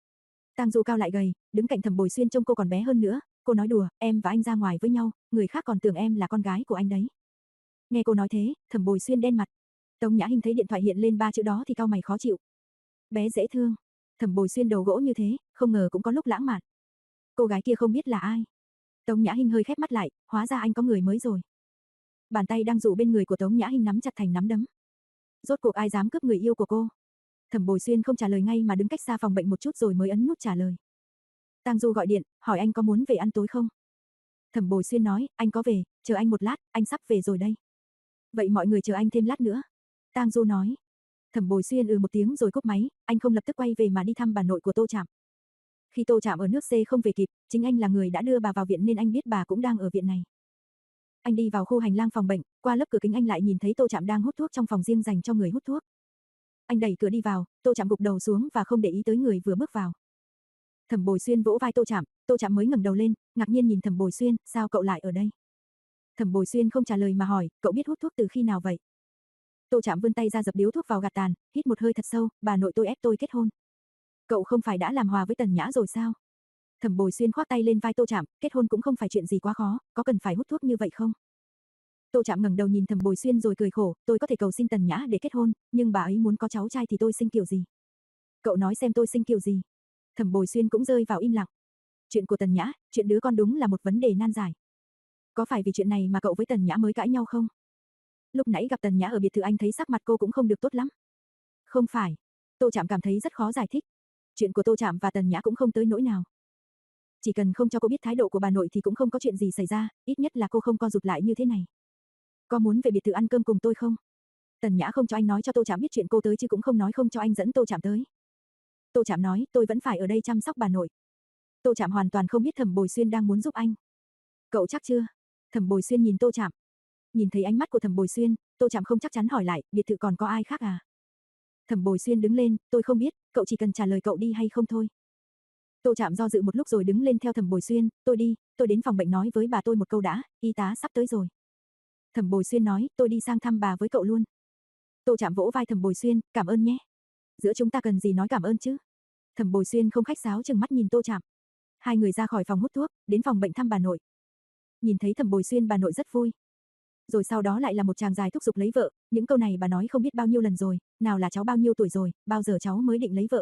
Tang Du cao lại gầy, đứng cạnh Thẩm Bồi Xuyên trông cô còn bé hơn nữa, cô nói đùa, em và anh ra ngoài với nhau, người khác còn tưởng em là con gái của anh đấy. Nghe cô nói thế, Thẩm Bồi Xuyên đen mặt. Tống Nhã Hinh thấy điện thoại hiện lên ba chữ đó thì cau mày khó chịu. Bé dễ thương. Thẩm Bồi Xuyên đầu gỗ như thế, không ngờ cũng có lúc lãng mạn. Cô gái kia không biết là ai. Tống Nhã Hinh hơi khép mắt lại, hóa ra anh có người mới rồi. Bàn tay đang dụ bên người của Tống Nhã Hinh nắm chặt thành nắm đấm. Rốt cuộc ai dám cướp người yêu của cô? Thẩm Bồi Xuyên không trả lời ngay mà đứng cách xa phòng bệnh một chút rồi mới ấn nút trả lời. Tang Du gọi điện, hỏi anh có muốn về ăn tối không? Thẩm Bồi Xuyên nói, anh có về, chờ anh một lát, anh sắp về rồi đây. Vậy mọi người chờ anh thêm lát nữa. Tang Du nói. Thẩm Bồi Xuyên ừ một tiếng rồi cúp máy, anh không lập tức quay về mà đi thăm bà nội của Tô Trạm. Khi Tô Trạm ở nước C không về kịp, chính anh là người đã đưa bà vào viện nên anh biết bà cũng đang ở viện này. Anh đi vào khu hành lang phòng bệnh, qua lớp cửa kính anh lại nhìn thấy Tô Trạm đang hút thuốc trong phòng riêng dành cho người hút thuốc. Anh đẩy cửa đi vào, Tô Trạm gục đầu xuống và không để ý tới người vừa bước vào. Thẩm Bồi Xuyên vỗ vai Tô Trạm, Tô Trạm mới ngẩng đầu lên, ngạc nhiên nhìn Thẩm Bồi Xuyên, sao cậu lại ở đây? Thẩm Bồi Xuyên không trả lời mà hỏi, cậu biết hút thuốc từ khi nào vậy? Tô Trạm vươn tay ra dập điếu thuốc vào gạt tàn, hít một hơi thật sâu, bà nội tôi ép tôi kết hôn. Cậu không phải đã làm hòa với Tần Nhã rồi sao? Thẩm Bồi Xuyên khoác tay lên vai Tô Trạm, kết hôn cũng không phải chuyện gì quá khó, có cần phải hút thuốc như vậy không? Tô Trạm ngẩng đầu nhìn Thẩm Bồi Xuyên rồi cười khổ, tôi có thể cầu xin Tần Nhã để kết hôn, nhưng bà ấy muốn có cháu trai thì tôi sinh kiểu gì? Cậu nói xem tôi sinh kiểu gì? Thẩm Bồi Xuyên cũng rơi vào im lặng. Chuyện của Tần Nhã, chuyện đứa con đúng là một vấn đề nan giải. Có phải vì chuyện này mà cậu với Tần Nhã mới cãi nhau không? Lúc nãy gặp Tần Nhã ở biệt thự anh thấy sắc mặt cô cũng không được tốt lắm. Không phải. Tô Trạm cảm thấy rất khó giải thích. Chuyện của Tô Trạm và Tần Nhã cũng không tới nỗi nào. Chỉ cần không cho cô biết thái độ của bà nội thì cũng không có chuyện gì xảy ra, ít nhất là cô không co rụt lại như thế này. Có muốn về biệt thự ăn cơm cùng tôi không? Tần Nhã không cho anh nói cho Tô Trạm biết chuyện cô tới chứ cũng không nói không cho anh dẫn Tô Trạm tới. Tô Trạm nói, tôi vẫn phải ở đây chăm sóc bà nội. Tô Trạm hoàn toàn không biết Thẩm Bồi Xuyên đang muốn giúp anh. Cậu chắc chưa? Thẩm Bồi Xuyên nhìn Tô Trạm. Nhìn thấy ánh mắt của Thẩm Bồi Xuyên, Tô Trạm không chắc chắn hỏi lại, biệt thự còn có ai khác à? Thẩm Bồi Xuyên đứng lên, tôi không biết, cậu chỉ cần trả lời cậu đi hay không thôi. Tô Trạm do dự một lúc rồi đứng lên theo Thẩm Bồi Xuyên, tôi đi, tôi đến phòng bệnh nói với bà tôi một câu đã, y tá sắp tới rồi. Thẩm Bồi Xuyên nói, tôi đi sang thăm bà với cậu luôn. Tô Trạm vỗ vai Thẩm Bồi Xuyên, cảm ơn nhé. Giữa chúng ta cần gì nói cảm ơn chứ? Thẩm Bồi Xuyên không khách sáo chừng mắt nhìn Tô Trạm. Hai người ra khỏi phòng hút thuốc, đến phòng bệnh thăm bà nội. Nhìn thấy Thẩm Bồi Xuyên bà nội rất vui. Rồi sau đó lại là một chàng dài thúc giục lấy vợ, những câu này bà nói không biết bao nhiêu lần rồi, nào là cháu bao nhiêu tuổi rồi, bao giờ cháu mới định lấy vợ.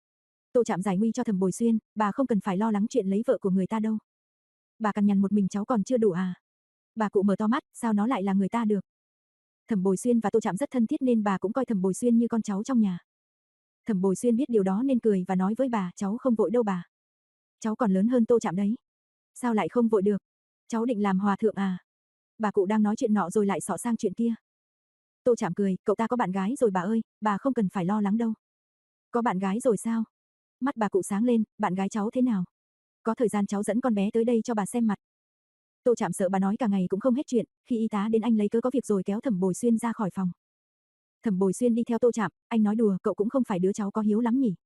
Tô Trạm giải nguy cho Thẩm Bồi Xuyên, bà không cần phải lo lắng chuyện lấy vợ của người ta đâu. Bà cằn nhằn một mình cháu còn chưa đủ à? Bà cụ mở to mắt, sao nó lại là người ta được? Thẩm Bồi Xuyên và Tô Trạm rất thân thiết nên bà cũng coi Thẩm Bồi Xuyên như con cháu trong nhà. Thẩm Bồi Xuyên biết điều đó nên cười và nói với bà, cháu không vội đâu bà. Cháu còn lớn hơn Tô Trạm đấy. Sao lại không vội được? Cháu định làm hòa thượng à? Bà cụ đang nói chuyện nọ rồi lại xỏ sang chuyện kia. Tô Trạm cười, cậu ta có bạn gái rồi bà ơi, bà không cần phải lo lắng đâu. Có bạn gái rồi sao? Mắt bà cụ sáng lên, bạn gái cháu thế nào? Có thời gian cháu dẫn con bé tới đây cho bà xem mặt. Tô Trạm sợ bà nói cả ngày cũng không hết chuyện, khi y tá đến anh lấy cớ có việc rồi kéo Thẩm Bồi Xuyên ra khỏi phòng. Thẩm Bồi Xuyên đi theo Tô Trạm, anh nói đùa, cậu cũng không phải đứa cháu có hiếu lắm nhỉ?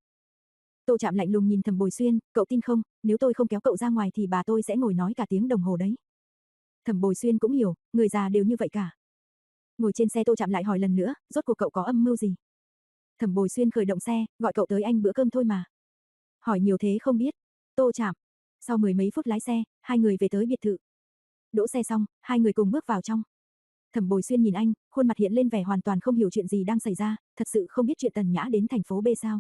Tô Trạm lạnh lùng nhìn Thẩm Bồi Xuyên, cậu tin không, nếu tôi không kéo cậu ra ngoài thì bà tôi sẽ ngồi nói cả tiếng đồng hồ đấy. Thẩm Bồi Xuyên cũng hiểu, người già đều như vậy cả. Ngồi trên xe Tô Trạm lại hỏi lần nữa, rốt cuộc cậu có âm mưu gì? Thẩm Bồi Xuyên khởi động xe, gọi cậu tới anh bữa cơm thôi mà. Hỏi nhiều thế không biết. Tô Trạm. Sau mười mấy phút lái xe, hai người về tới biệt thự. Đỗ xe xong, hai người cùng bước vào trong. Thẩm Bồi Xuyên nhìn anh, khuôn mặt hiện lên vẻ hoàn toàn không hiểu chuyện gì đang xảy ra, thật sự không biết chuyện Tần Nhã đến thành phố B sao.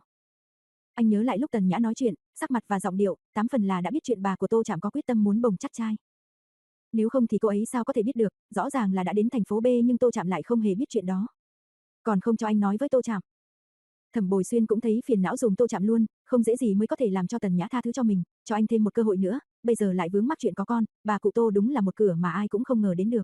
Anh nhớ lại lúc Tần Nhã nói chuyện, sắc mặt và giọng điệu, tám phần là đã biết chuyện bà của Tô Trạm có quyết tâm muốn bồng chắt trai. Nếu không thì cô ấy sao có thể biết được, rõ ràng là đã đến thành phố B nhưng Tô Trạm lại không hề biết chuyện đó. Còn không cho anh nói với Tô Trạm. Thẩm Bồi Xuyên cũng thấy phiền não dùm Tô Trạm luôn, không dễ gì mới có thể làm cho Tần Nhã tha thứ cho mình, cho anh thêm một cơ hội nữa, bây giờ lại vướng mắc chuyện có con, bà cụ Tô đúng là một cửa mà ai cũng không ngờ đến được.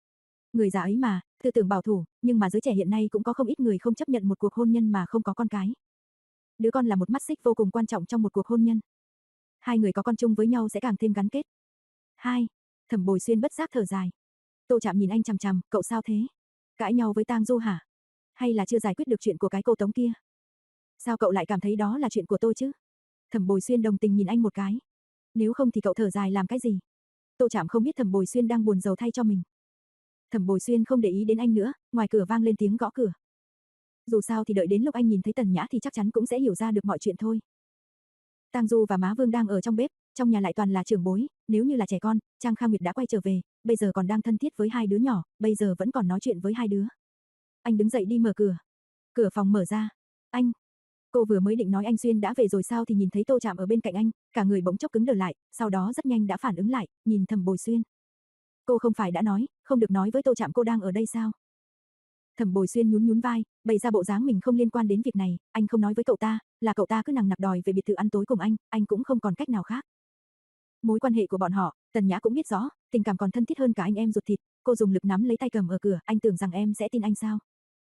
Người già ấy mà, tư tưởng bảo thủ, nhưng mà giới trẻ hiện nay cũng có không ít người không chấp nhận một cuộc hôn nhân mà không có con cái. Đứa con là một mắt xích vô cùng quan trọng trong một cuộc hôn nhân. Hai người có con chung với nhau sẽ càng thêm gắn kết. Hai, Thẩm Bồi Xuyên bất giác thở dài. Tô Trạm nhìn anh chằm chằm, cậu sao thế? Cãi nhau với Tang Du hả? Hay là chưa giải quyết được chuyện của cái cô Tống kia? Sao cậu lại cảm thấy đó là chuyện của tôi chứ? Thẩm Bồi Xuyên đồng tình nhìn anh một cái. Nếu không thì cậu thở dài làm cái gì? Tô Trạm không biết Thẩm Bồi Xuyên đang buồn rầu thay cho mình. Thẩm Bồi Xuyên không để ý đến anh nữa, ngoài cửa vang lên tiếng gõ cửa. Dù sao thì đợi đến lúc anh nhìn thấy Tần Nhã thì chắc chắn cũng sẽ hiểu ra được mọi chuyện thôi. Tang Du và Má Vương đang ở trong bếp, trong nhà lại toàn là trưởng bối, nếu như là trẻ con, Trang Kha Nguyệt đã quay trở về, bây giờ còn đang thân thiết với hai đứa nhỏ, bây giờ vẫn còn nói chuyện với hai đứa. Anh đứng dậy đi mở cửa. Cửa phòng mở ra. Anh. Cô vừa mới định nói anh Xuyên đã về rồi sao thì nhìn thấy Tô Trạm ở bên cạnh anh, cả người bỗng chốc cứng đờ lại, sau đó rất nhanh đã phản ứng lại, nhìn Thẩm Bồi Xuyên. Cô không phải đã nói, không được nói với Tô Trạm cô đang ở đây sao? Thẩm Bồi Xuyên nhún nhún vai, bày ra bộ dáng mình không liên quan đến việc này, anh không nói với cậu ta, là cậu ta cứ nằng nặc đòi về biệt thự ăn tối cùng anh, anh cũng không còn cách nào khác. Mối quan hệ của bọn họ, Tần Nhã cũng biết rõ, tình cảm còn thân thiết hơn cả anh em ruột thịt, cô dùng lực nắm lấy tay cầm ở cửa, anh tưởng rằng em sẽ tin anh sao?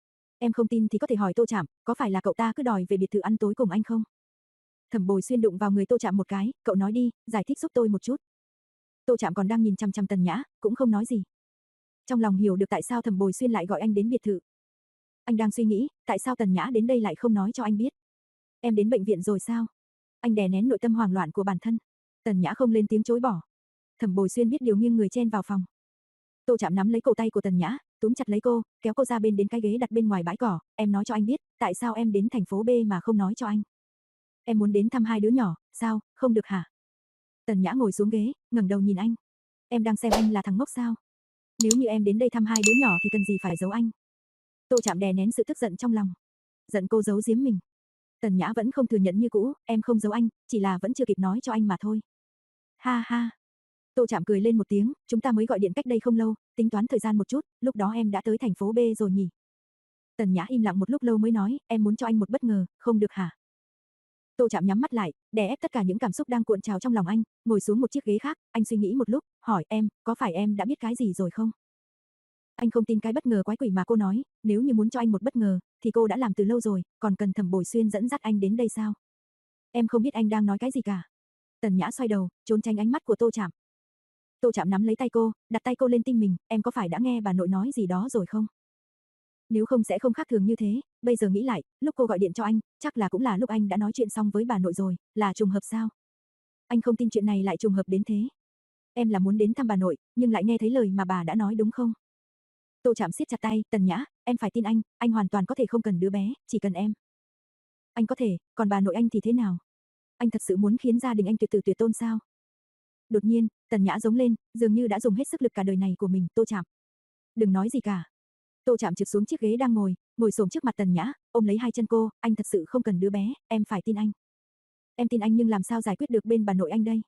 Em không tin thì có thể hỏi Tô Trạm, có phải là cậu ta cứ đòi về biệt thự ăn tối cùng anh không? Thẩm Bồi Xuyên đụng vào người Tô Trạm một cái, cậu nói đi, giải thích giúp tôi một chút. Tô Trạm còn đang nhìn chăm chăm Tần Nhã, cũng không nói gì. Trong lòng hiểu được tại sao Thẩm Bồi Xuyên lại gọi anh đến biệt thự. Anh đang suy nghĩ, tại sao Tần Nhã đến đây lại không nói cho anh biết. Em đến bệnh viện rồi sao? Anh đè nén nội tâm hoảng loạn của bản thân. Tần Nhã không lên tiếng chối bỏ. Thẩm Bồi Xuyên biết điều nghiêng người chen vào phòng. Tô Trạm nắm lấy cổ tay của Tần Nhã, túm chặt lấy cô, kéo cô ra bên đến cái ghế đặt bên ngoài bãi cỏ, em nói cho anh biết, tại sao em đến thành phố B mà không nói cho anh. Em muốn đến thăm hai đứa nhỏ, sao, không được hả? Tần Nhã ngồi xuống ghế, ngẩng đầu nhìn anh. Em đang xem anh là thằng ngốc sao? Nếu như em đến đây thăm hai đứa nhỏ thì cần gì phải giấu anh? Tô Trạm đè nén sự tức giận trong lòng. Giận cô giấu giếm mình. Tần Nhã vẫn không thừa nhận như cũ, em không giấu anh, chỉ là vẫn chưa kịp nói cho anh mà thôi. Ha ha. Tô Trạm cười lên một tiếng, chúng ta mới gọi điện cách đây không lâu, tính toán thời gian một chút, lúc đó em đã tới thành phố B rồi nhỉ? Tần Nhã im lặng một lúc lâu mới nói, em muốn cho anh một bất ngờ, không được hả? Tô Trạm nhắm mắt lại, đè ép tất cả những cảm xúc đang cuộn trào trong lòng anh, ngồi xuống một chiếc ghế khác, anh suy nghĩ một lúc, hỏi em, có phải em đã biết cái gì rồi không? Anh không tin cái bất ngờ quái quỷ mà cô nói, nếu như muốn cho anh một bất ngờ, thì cô đã làm từ lâu rồi, còn cần Thẩm Bồi Xuyên dẫn dắt anh đến đây sao? Em không biết anh đang nói cái gì cả. Tần Nhã xoay đầu, trốn tránh ánh mắt của Tô Trạm. Tô Trạm nắm lấy tay cô, đặt tay cô lên tim mình, em có phải đã nghe bà nội nói gì đó rồi không? Nếu không sẽ không khác thường như thế, bây giờ nghĩ lại, lúc cô gọi điện cho anh, chắc là cũng là lúc anh đã nói chuyện xong với bà nội rồi, là trùng hợp sao? Anh không tin chuyện này lại trùng hợp đến thế. Em là muốn đến thăm bà nội, nhưng lại nghe thấy lời mà bà đã nói đúng không? Tô Trạm siết chặt tay, Tần Nhã, em phải tin anh, anh hoàn toàn có thể không cần đứa bé, chỉ cần em. Anh có thể, còn bà nội anh thì thế nào? Anh thật sự muốn khiến gia đình anh tuyệt tử tuyệt tôn sao? Đột nhiên, Tần Nhã giống lên, dường như đã dùng hết sức lực cả đời này của mình, Tô Trạm. Đừng nói gì cả. Tô Trạm trượt xuống chiếc ghế đang ngồi, ngồi xổm trước mặt Tần Nhã, ôm lấy hai chân cô, anh thật sự không cần đứa bé, em phải tin anh. Em tin anh nhưng làm sao giải quyết được bên bà nội anh đây?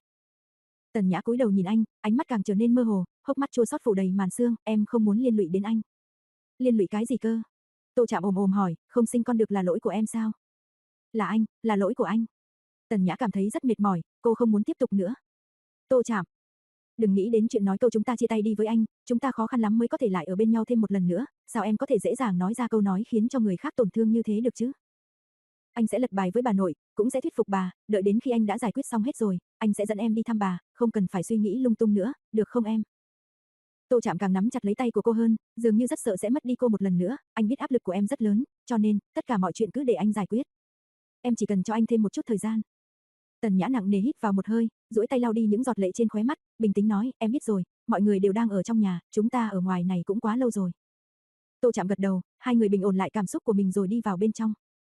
Tần Nhã cúi đầu nhìn anh, ánh mắt càng trở nên mơ hồ, hốc mắt chua xót phủ đầy màn sương, em không muốn liên lụy đến anh. Liên lụy cái gì cơ? Tô Trạm ồm ồm hỏi, không sinh con được là lỗi của em sao? Là anh, là lỗi của anh. Tần Nhã cảm thấy rất mệt mỏi, cô không muốn tiếp tục nữa. Tô Trạm, đừng nghĩ đến chuyện nói câu chúng ta chia tay đi với anh, chúng ta khó khăn lắm mới có thể lại ở bên nhau thêm một lần nữa, sao em có thể dễ dàng nói ra câu nói khiến cho người khác tổn thương như thế được chứ? Anh sẽ lật bài với bà nội, cũng sẽ thuyết phục bà, đợi đến khi anh đã giải quyết xong hết rồi, anh sẽ dẫn em đi thăm bà, không cần phải suy nghĩ lung tung nữa, được không em? Tô Trạm càng nắm chặt lấy tay của cô hơn, dường như rất sợ sẽ mất đi cô một lần nữa, anh biết áp lực của em rất lớn, cho nên, tất cả mọi chuyện cứ để anh giải quyết. Em chỉ cần cho anh thêm một chút thời gian. Tần Nhã nặng nề hít vào một hơi, duỗi tay lau đi những giọt lệ trên khóe mắt, bình tĩnh nói, em biết rồi, mọi người đều đang ở trong nhà, chúng ta ở ngoài này cũng quá lâu rồi. Tô Trạm gật đầu, hai người bình ổn lại cảm xúc của mình rồi đi vào bên trong.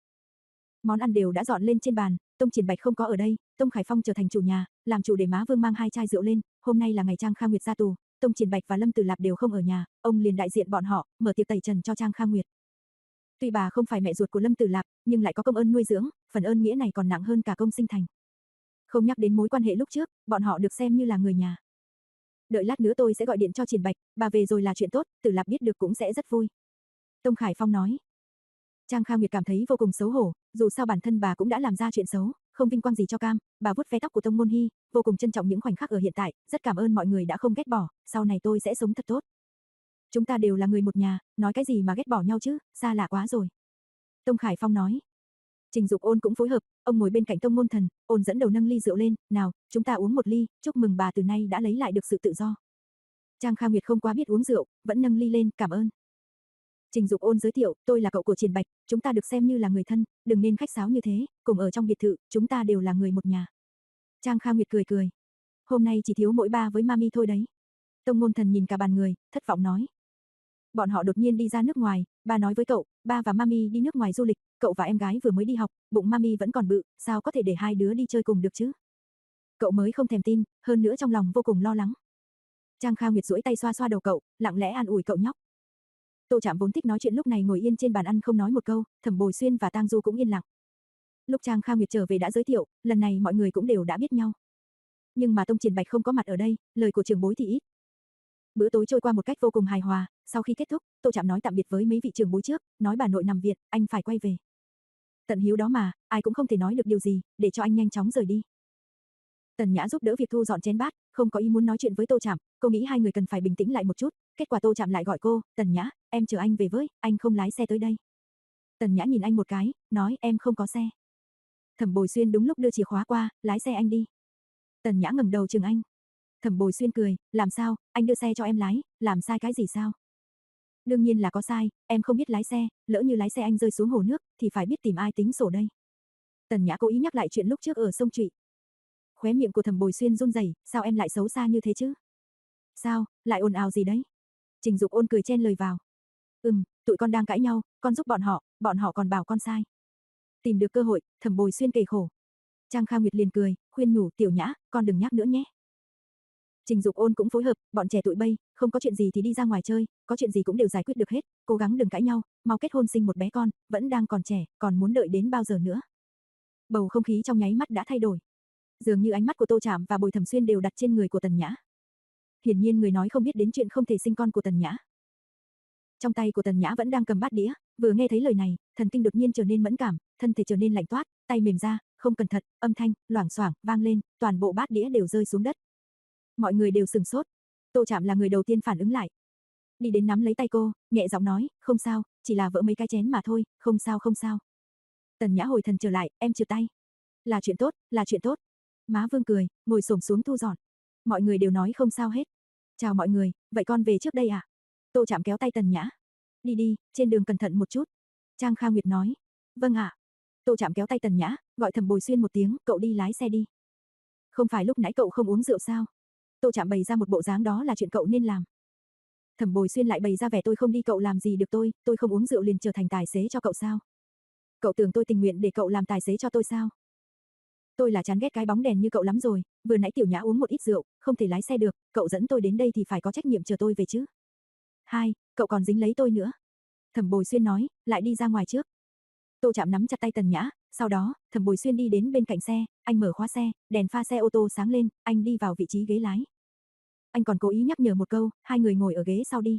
Món ăn đều đã dọn lên trên bàn, Tông Triển Bạch không có ở đây, Tông Khải Phong trở thành chủ nhà, làm chủ để má Vương mang hai chai rượu lên, hôm nay là ngày Trang Kha Nguyệt ra tù, Tông Triển Bạch và Lâm Tử Lạp đều không ở nhà, ông liền đại diện bọn họ, mở tiệc tẩy trần cho Trang Kha Nguyệt. Tuy bà không phải mẹ ruột của Lâm Tử Lạp, nhưng lại có công ơn nuôi dưỡng, phần ơn nghĩa này còn nặng hơn cả công sinh thành. Không nhắc đến mối quan hệ lúc trước, bọn họ được xem như là người nhà. Đợi lát nữa tôi sẽ gọi điện cho Triển Bạch, bà về rồi là chuyện tốt, Tử Lạp biết được cũng sẽ rất vui. Tông Khải Phong nói. Trang Kha Nguyệt cảm thấy vô cùng xấu hổ, dù sao bản thân bà cũng đã làm ra chuyện xấu, không vinh quang gì cho cam, bà vuốt ve tóc của Tông Môn Hy, vô cùng trân trọng những khoảnh khắc ở hiện tại, rất cảm ơn mọi người đã không ghét bỏ, sau này tôi sẽ sống thật tốt. Chúng ta đều là người một nhà, nói cái gì mà ghét bỏ nhau chứ, xa lạ quá rồi. Tông Khải Phong nói. Trình Dục Ôn cũng phối hợp, ông ngồi bên cạnh Tông Ngôn Thần, Ôn dẫn đầu nâng ly rượu lên, nào, chúng ta uống một ly, chúc mừng bà từ nay đã lấy lại được sự tự do. Trang Kha Nguyệt không quá biết uống rượu, vẫn nâng ly lên, cảm ơn. Trình Dục Ôn giới thiệu, tôi là cậu của Triển Bạch, chúng ta được xem như là người thân, đừng nên khách sáo như thế, cùng ở trong biệt thự, chúng ta đều là người một nhà. Trang Kha Nguyệt cười cười. Hôm nay chỉ thiếu mỗi ba với mami thôi đấy. Tông Ngôn Thần nhìn cả bàn người, thất vọng nói. Bọn họ đột nhiên đi ra nước ngoài, ba nói với cậu, ba và mami đi nước ngoài du lịch, cậu và em gái vừa mới đi học, bụng mami vẫn còn bự, sao có thể để hai đứa đi chơi cùng được chứ? Cậu mới không thèm tin, hơn nữa trong lòng vô cùng lo lắng. Trang Kha Nguyệt duỗi tay xoa xoa đầu cậu, lặng lẽ an ủi cậu nhóc. Tô Trạm vốn thích nói chuyện lúc này ngồi yên trên bàn ăn không nói một câu, Thẩm Bồi Xuyên và Tang Du cũng yên lặng. Lúc Trang Kha Nguyệt trở về đã giới thiệu, lần này mọi người cũng đều đã biết nhau. Nhưng mà Tông Triển Bạch không có mặt ở đây, lời của trưởng bối thì ít. Bữa tối trôi qua một cách vô cùng hài hòa, sau khi kết thúc, Tô Trạm nói tạm biệt với mấy vị trưởng bối trước, nói bà nội nằm viện, anh phải quay về. Tận hiếu đó mà, ai cũng không thể nói được điều gì, để cho anh nhanh chóng rời đi. Tần Nhã giúp đỡ việc thu dọn chén bát, không có ý muốn nói chuyện với Tô Trạm, cô nghĩ hai người cần phải bình tĩnh lại một chút, kết quả Tô Trạm lại gọi cô, Tần Nhã, em chờ anh về với, anh không lái xe tới đây. Tần Nhã nhìn anh một cái, nói em không có xe. Thẩm Bồi Xuyên đúng lúc đưa chìa khóa qua, lái xe anh đi. Tần Nhã ngẩng đầu chừng anh. Thẩm Bồi Xuyên cười, làm sao, anh đưa xe cho em lái, làm sai cái gì sao? Đương nhiên là có sai, em không biết lái xe, lỡ như lái xe anh rơi xuống hồ nước, thì phải biết tìm ai tính sổ đây. Tần Nhã cố ý nhắc lại chuyện lúc trước ở sông Trụy. Khóe miệng của Thẩm Bồi Xuyên run rẩy, sao em lại xấu xa như thế chứ? Sao, lại ồn ào gì đấy? Trình Dục Ôn cười chen lời vào. Ừm, tụi con đang cãi nhau, con giúp bọn họ, bọn họ còn bảo con sai. Tìm được cơ hội, Thẩm Bồi Xuyên kể khổ. Trang Kha Nguyệt liền cười, khuyên nhủ Tiểu Nhã, con đừng nhắc nữa nhé. Trình Dục Ôn cũng phối hợp, bọn trẻ tụi bay, không có chuyện gì thì đi ra ngoài chơi, có chuyện gì cũng đều giải quyết được hết, cố gắng đừng cãi nhau, mau kết hôn sinh một bé con, vẫn đang còn trẻ, còn muốn đợi đến bao giờ nữa. Bầu không khí trong nháy mắt đã thay đổi. Dường như ánh mắt của Tô Trạm và Bồi Thẩm Xuyên đều đặt trên người của Tần Nhã. Hiển nhiên người nói không biết đến chuyện không thể sinh con của Tần Nhã. Trong tay của Tần Nhã vẫn đang cầm bát đĩa, vừa nghe thấy lời này, thần kinh đột nhiên trở nên mẫn cảm, thân thể trở nên lạnh toát, tay mềm ra, không cẩn thận, âm thanh loảng xoảng vang lên, toàn bộ bát đĩa đều rơi xuống đất. Mọi người đều sửng sốt. Tô Trạm là người đầu tiên phản ứng lại. Đi đến nắm lấy tay cô, nhẹ giọng nói, không sao, chỉ là vỡ mấy cái chén mà thôi, không sao không sao. Tần Nhã hồi thần trở lại, em trượt tay. Là chuyện tốt, là chuyện tốt. Má Vương cười, ngồi xổm xuống thu dọn. Mọi người đều nói không sao hết. Chào mọi người, vậy con về trước đây à? Tô Trạm kéo tay Tần Nhã. Đi đi, trên đường cẩn thận một chút. Trang Kha Nguyệt nói. Vâng ạ. Tô Trạm kéo tay Tần Nhã, gọi Thẩm Bồi Xuyên một tiếng, cậu đi lái xe đi. Không phải lúc nãy cậu không uống rượu sao? Tô Trạm bày ra một bộ dáng đó là chuyện cậu nên làm. Thẩm Bồi Xuyên lại bày ra vẻ tôi không đi cậu làm gì được tôi, tôi không uống rượu liền trở thành tài xế cho cậu sao? Cậu tưởng tôi tình nguyện để cậu làm tài xế cho tôi sao? Tôi là chán ghét cái bóng đèn như cậu lắm rồi, vừa nãy Tiểu Nhã uống một ít rượu, không thể lái xe được, cậu dẫn tôi đến đây thì phải có trách nhiệm chờ tôi về chứ. Hai, cậu còn dính lấy tôi nữa. Thẩm Bồi Xuyên nói, lại đi ra ngoài trước. Tô Trạm nắm chặt tay Tần Nhã, sau đó, Thẩm Bồi Xuyên đi đến bên cạnh xe, anh mở khóa xe, đèn pha xe ô tô sáng lên, anh đi vào vị trí ghế lái. Anh còn cố ý nhắc nhở một câu, hai người ngồi ở ghế sau đi.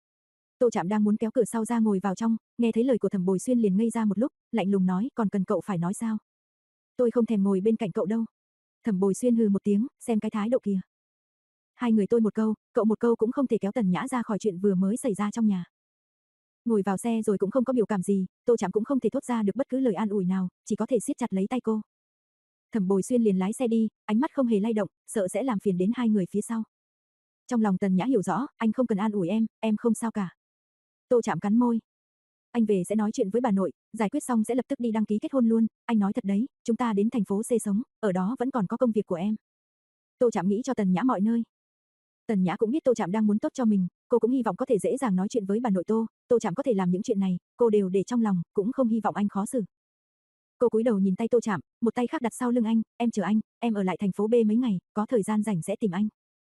Tô Trạm đang muốn kéo cửa sau ra ngồi vào trong, nghe thấy lời của Thẩm Bồi Xuyên liền ngây ra một lúc, lạnh lùng nói, còn cần cậu phải nói sao? Tôi không thèm ngồi bên cạnh cậu đâu. Thẩm Bồi Xuyên hừ một tiếng, xem cái thái độ kìa. Hai người tôi một câu, cậu một câu cũng không thể kéo Tần Nhã ra khỏi chuyện vừa mới xảy ra trong nhà. Ngồi vào xe rồi cũng không có biểu cảm gì, Tô Trạm cũng không thể thốt ra được bất cứ lời an ủi nào, chỉ có thể siết chặt lấy tay cô. Thẩm Bồi Xuyên liền lái xe đi, ánh mắt không hề lay động, sợ sẽ làm phiền đến hai người phía sau. Trong lòng Tần Nhã hiểu rõ, anh không cần an ủi em, em không sao cả. Tô Trạm cắn môi. Anh về sẽ nói chuyện với bà nội, giải quyết xong sẽ lập tức đi đăng ký kết hôn luôn, anh nói thật đấy, chúng ta đến thành phố C sống, ở đó vẫn còn có công việc của em. Tô Trạm nghĩ cho Tần Nhã mọi nơi. Tần Nhã cũng biết Tô Trạm đang muốn tốt cho mình, cô cũng hy vọng có thể dễ dàng nói chuyện với bà nội Tô, Tô Trạm có thể làm những chuyện này, cô đều để trong lòng, cũng không hy vọng anh khó xử. Cô cúi đầu nhìn tay Tô Trạm, một tay khác đặt sau lưng anh, em chờ anh, em ở lại thành phố B mấy ngày, có thời gian rảnh sẽ tìm anh.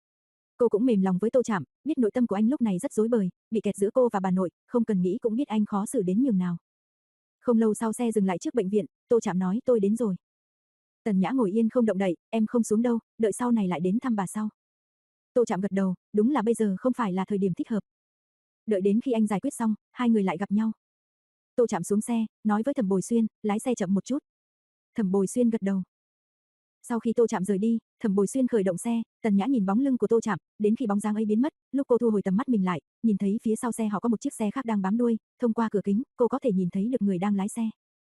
Cô cũng mềm lòng với Tô Trạm, biết nội tâm của anh lúc này rất rối bời, bị kẹt giữa cô và bà nội, không cần nghĩ cũng biết anh khó xử đến nhường nào. Không lâu sau xe dừng lại trước bệnh viện, Tô Trạm nói tôi đến rồi. Tần Nhã ngồi yên không động đậy, em không xuống đâu, đợi sau này lại đến thăm bà sau. Tô Trạm gật đầu, đúng là bây giờ không phải là thời điểm thích hợp. Đợi đến khi anh giải quyết xong, hai người lại gặp nhau. Tô Trạm xuống xe, nói với Thẩm Bồi Xuyên, lái xe chậm một chút. Thẩm Bồi Xuyên gật đầu. Sau khi Tô Trạm rời đi, Thẩm Bồi Xuyên khởi động xe, Tần Nhã nhìn bóng lưng của Tô Trạm, đến khi bóng dáng ấy biến mất, lúc cô thu hồi tầm mắt mình lại, nhìn thấy phía sau xe họ có một chiếc xe khác đang bám đuôi, thông qua cửa kính, cô có thể nhìn thấy được người đang lái xe.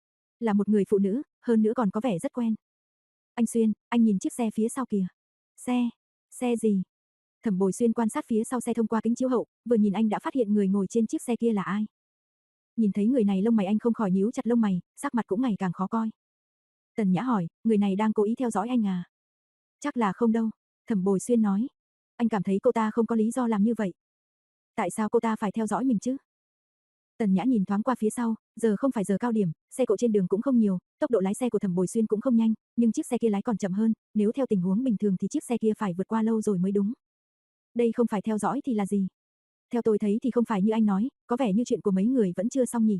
Là một người phụ nữ, hơn nữa còn có vẻ rất quen. Anh Xuyên, anh nhìn chiếc xe phía sau kìa. Xe, xe gì? Thẩm Bồi Xuyên quan sát phía sau xe thông qua kính chiếu hậu, vừa nhìn anh đã phát hiện người ngồi trên chiếc xe kia là ai. Nhìn thấy người này lông mày anh không khỏi nhíu chặt lông mày, sắc mặt cũng ngày càng khó coi. Tần Nhã hỏi, người này đang cố ý theo dõi anh à? Chắc là không đâu, Thẩm Bồi Xuyên nói. Anh cảm thấy cô ta không có lý do làm như vậy. Tại sao cô ta phải theo dõi mình chứ? Tần Nhã nhìn thoáng qua phía sau, giờ không phải giờ cao điểm, xe cộ trên đường cũng không nhiều, tốc độ lái xe của Thẩm Bồi Xuyên cũng không nhanh, nhưng chiếc xe kia lái còn chậm hơn, nếu theo tình huống bình thường thì chiếc xe kia phải vượt qua lâu rồi mới đúng. Đây không phải theo dõi thì là gì? Theo tôi thấy thì không phải như anh nói, có vẻ như chuyện của mấy người vẫn chưa xong nhỉ.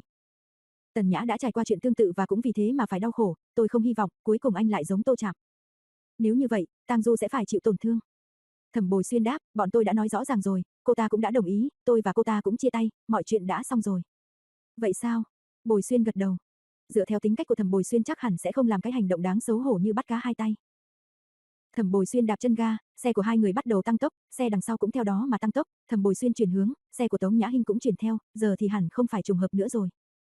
Tần Nhã đã trải qua chuyện tương tự và cũng vì thế mà phải đau khổ, tôi không hy vọng cuối cùng anh lại giống Tô Trạm. Nếu như vậy, Tang Du sẽ phải chịu tổn thương. Thẩm Bồi Xuyên đáp, bọn tôi đã nói rõ ràng rồi, cô ta cũng đã đồng ý, tôi và cô ta cũng chia tay, mọi chuyện đã xong rồi. Vậy sao? Bồi Xuyên gật đầu. Dựa theo tính cách của Thẩm Bồi Xuyên chắc hẳn sẽ không làm cái hành động đáng xấu hổ như bắt cá hai tay. Thẩm Bồi Xuyên đạp chân ga, xe của hai người bắt đầu tăng tốc, xe đằng sau cũng theo đó mà tăng tốc, Thẩm Bồi Xuyên chuyển hướng, xe của Tống Nhã Hinh cũng chuyển theo, giờ thì hẳn không phải trùng hợp nữa rồi.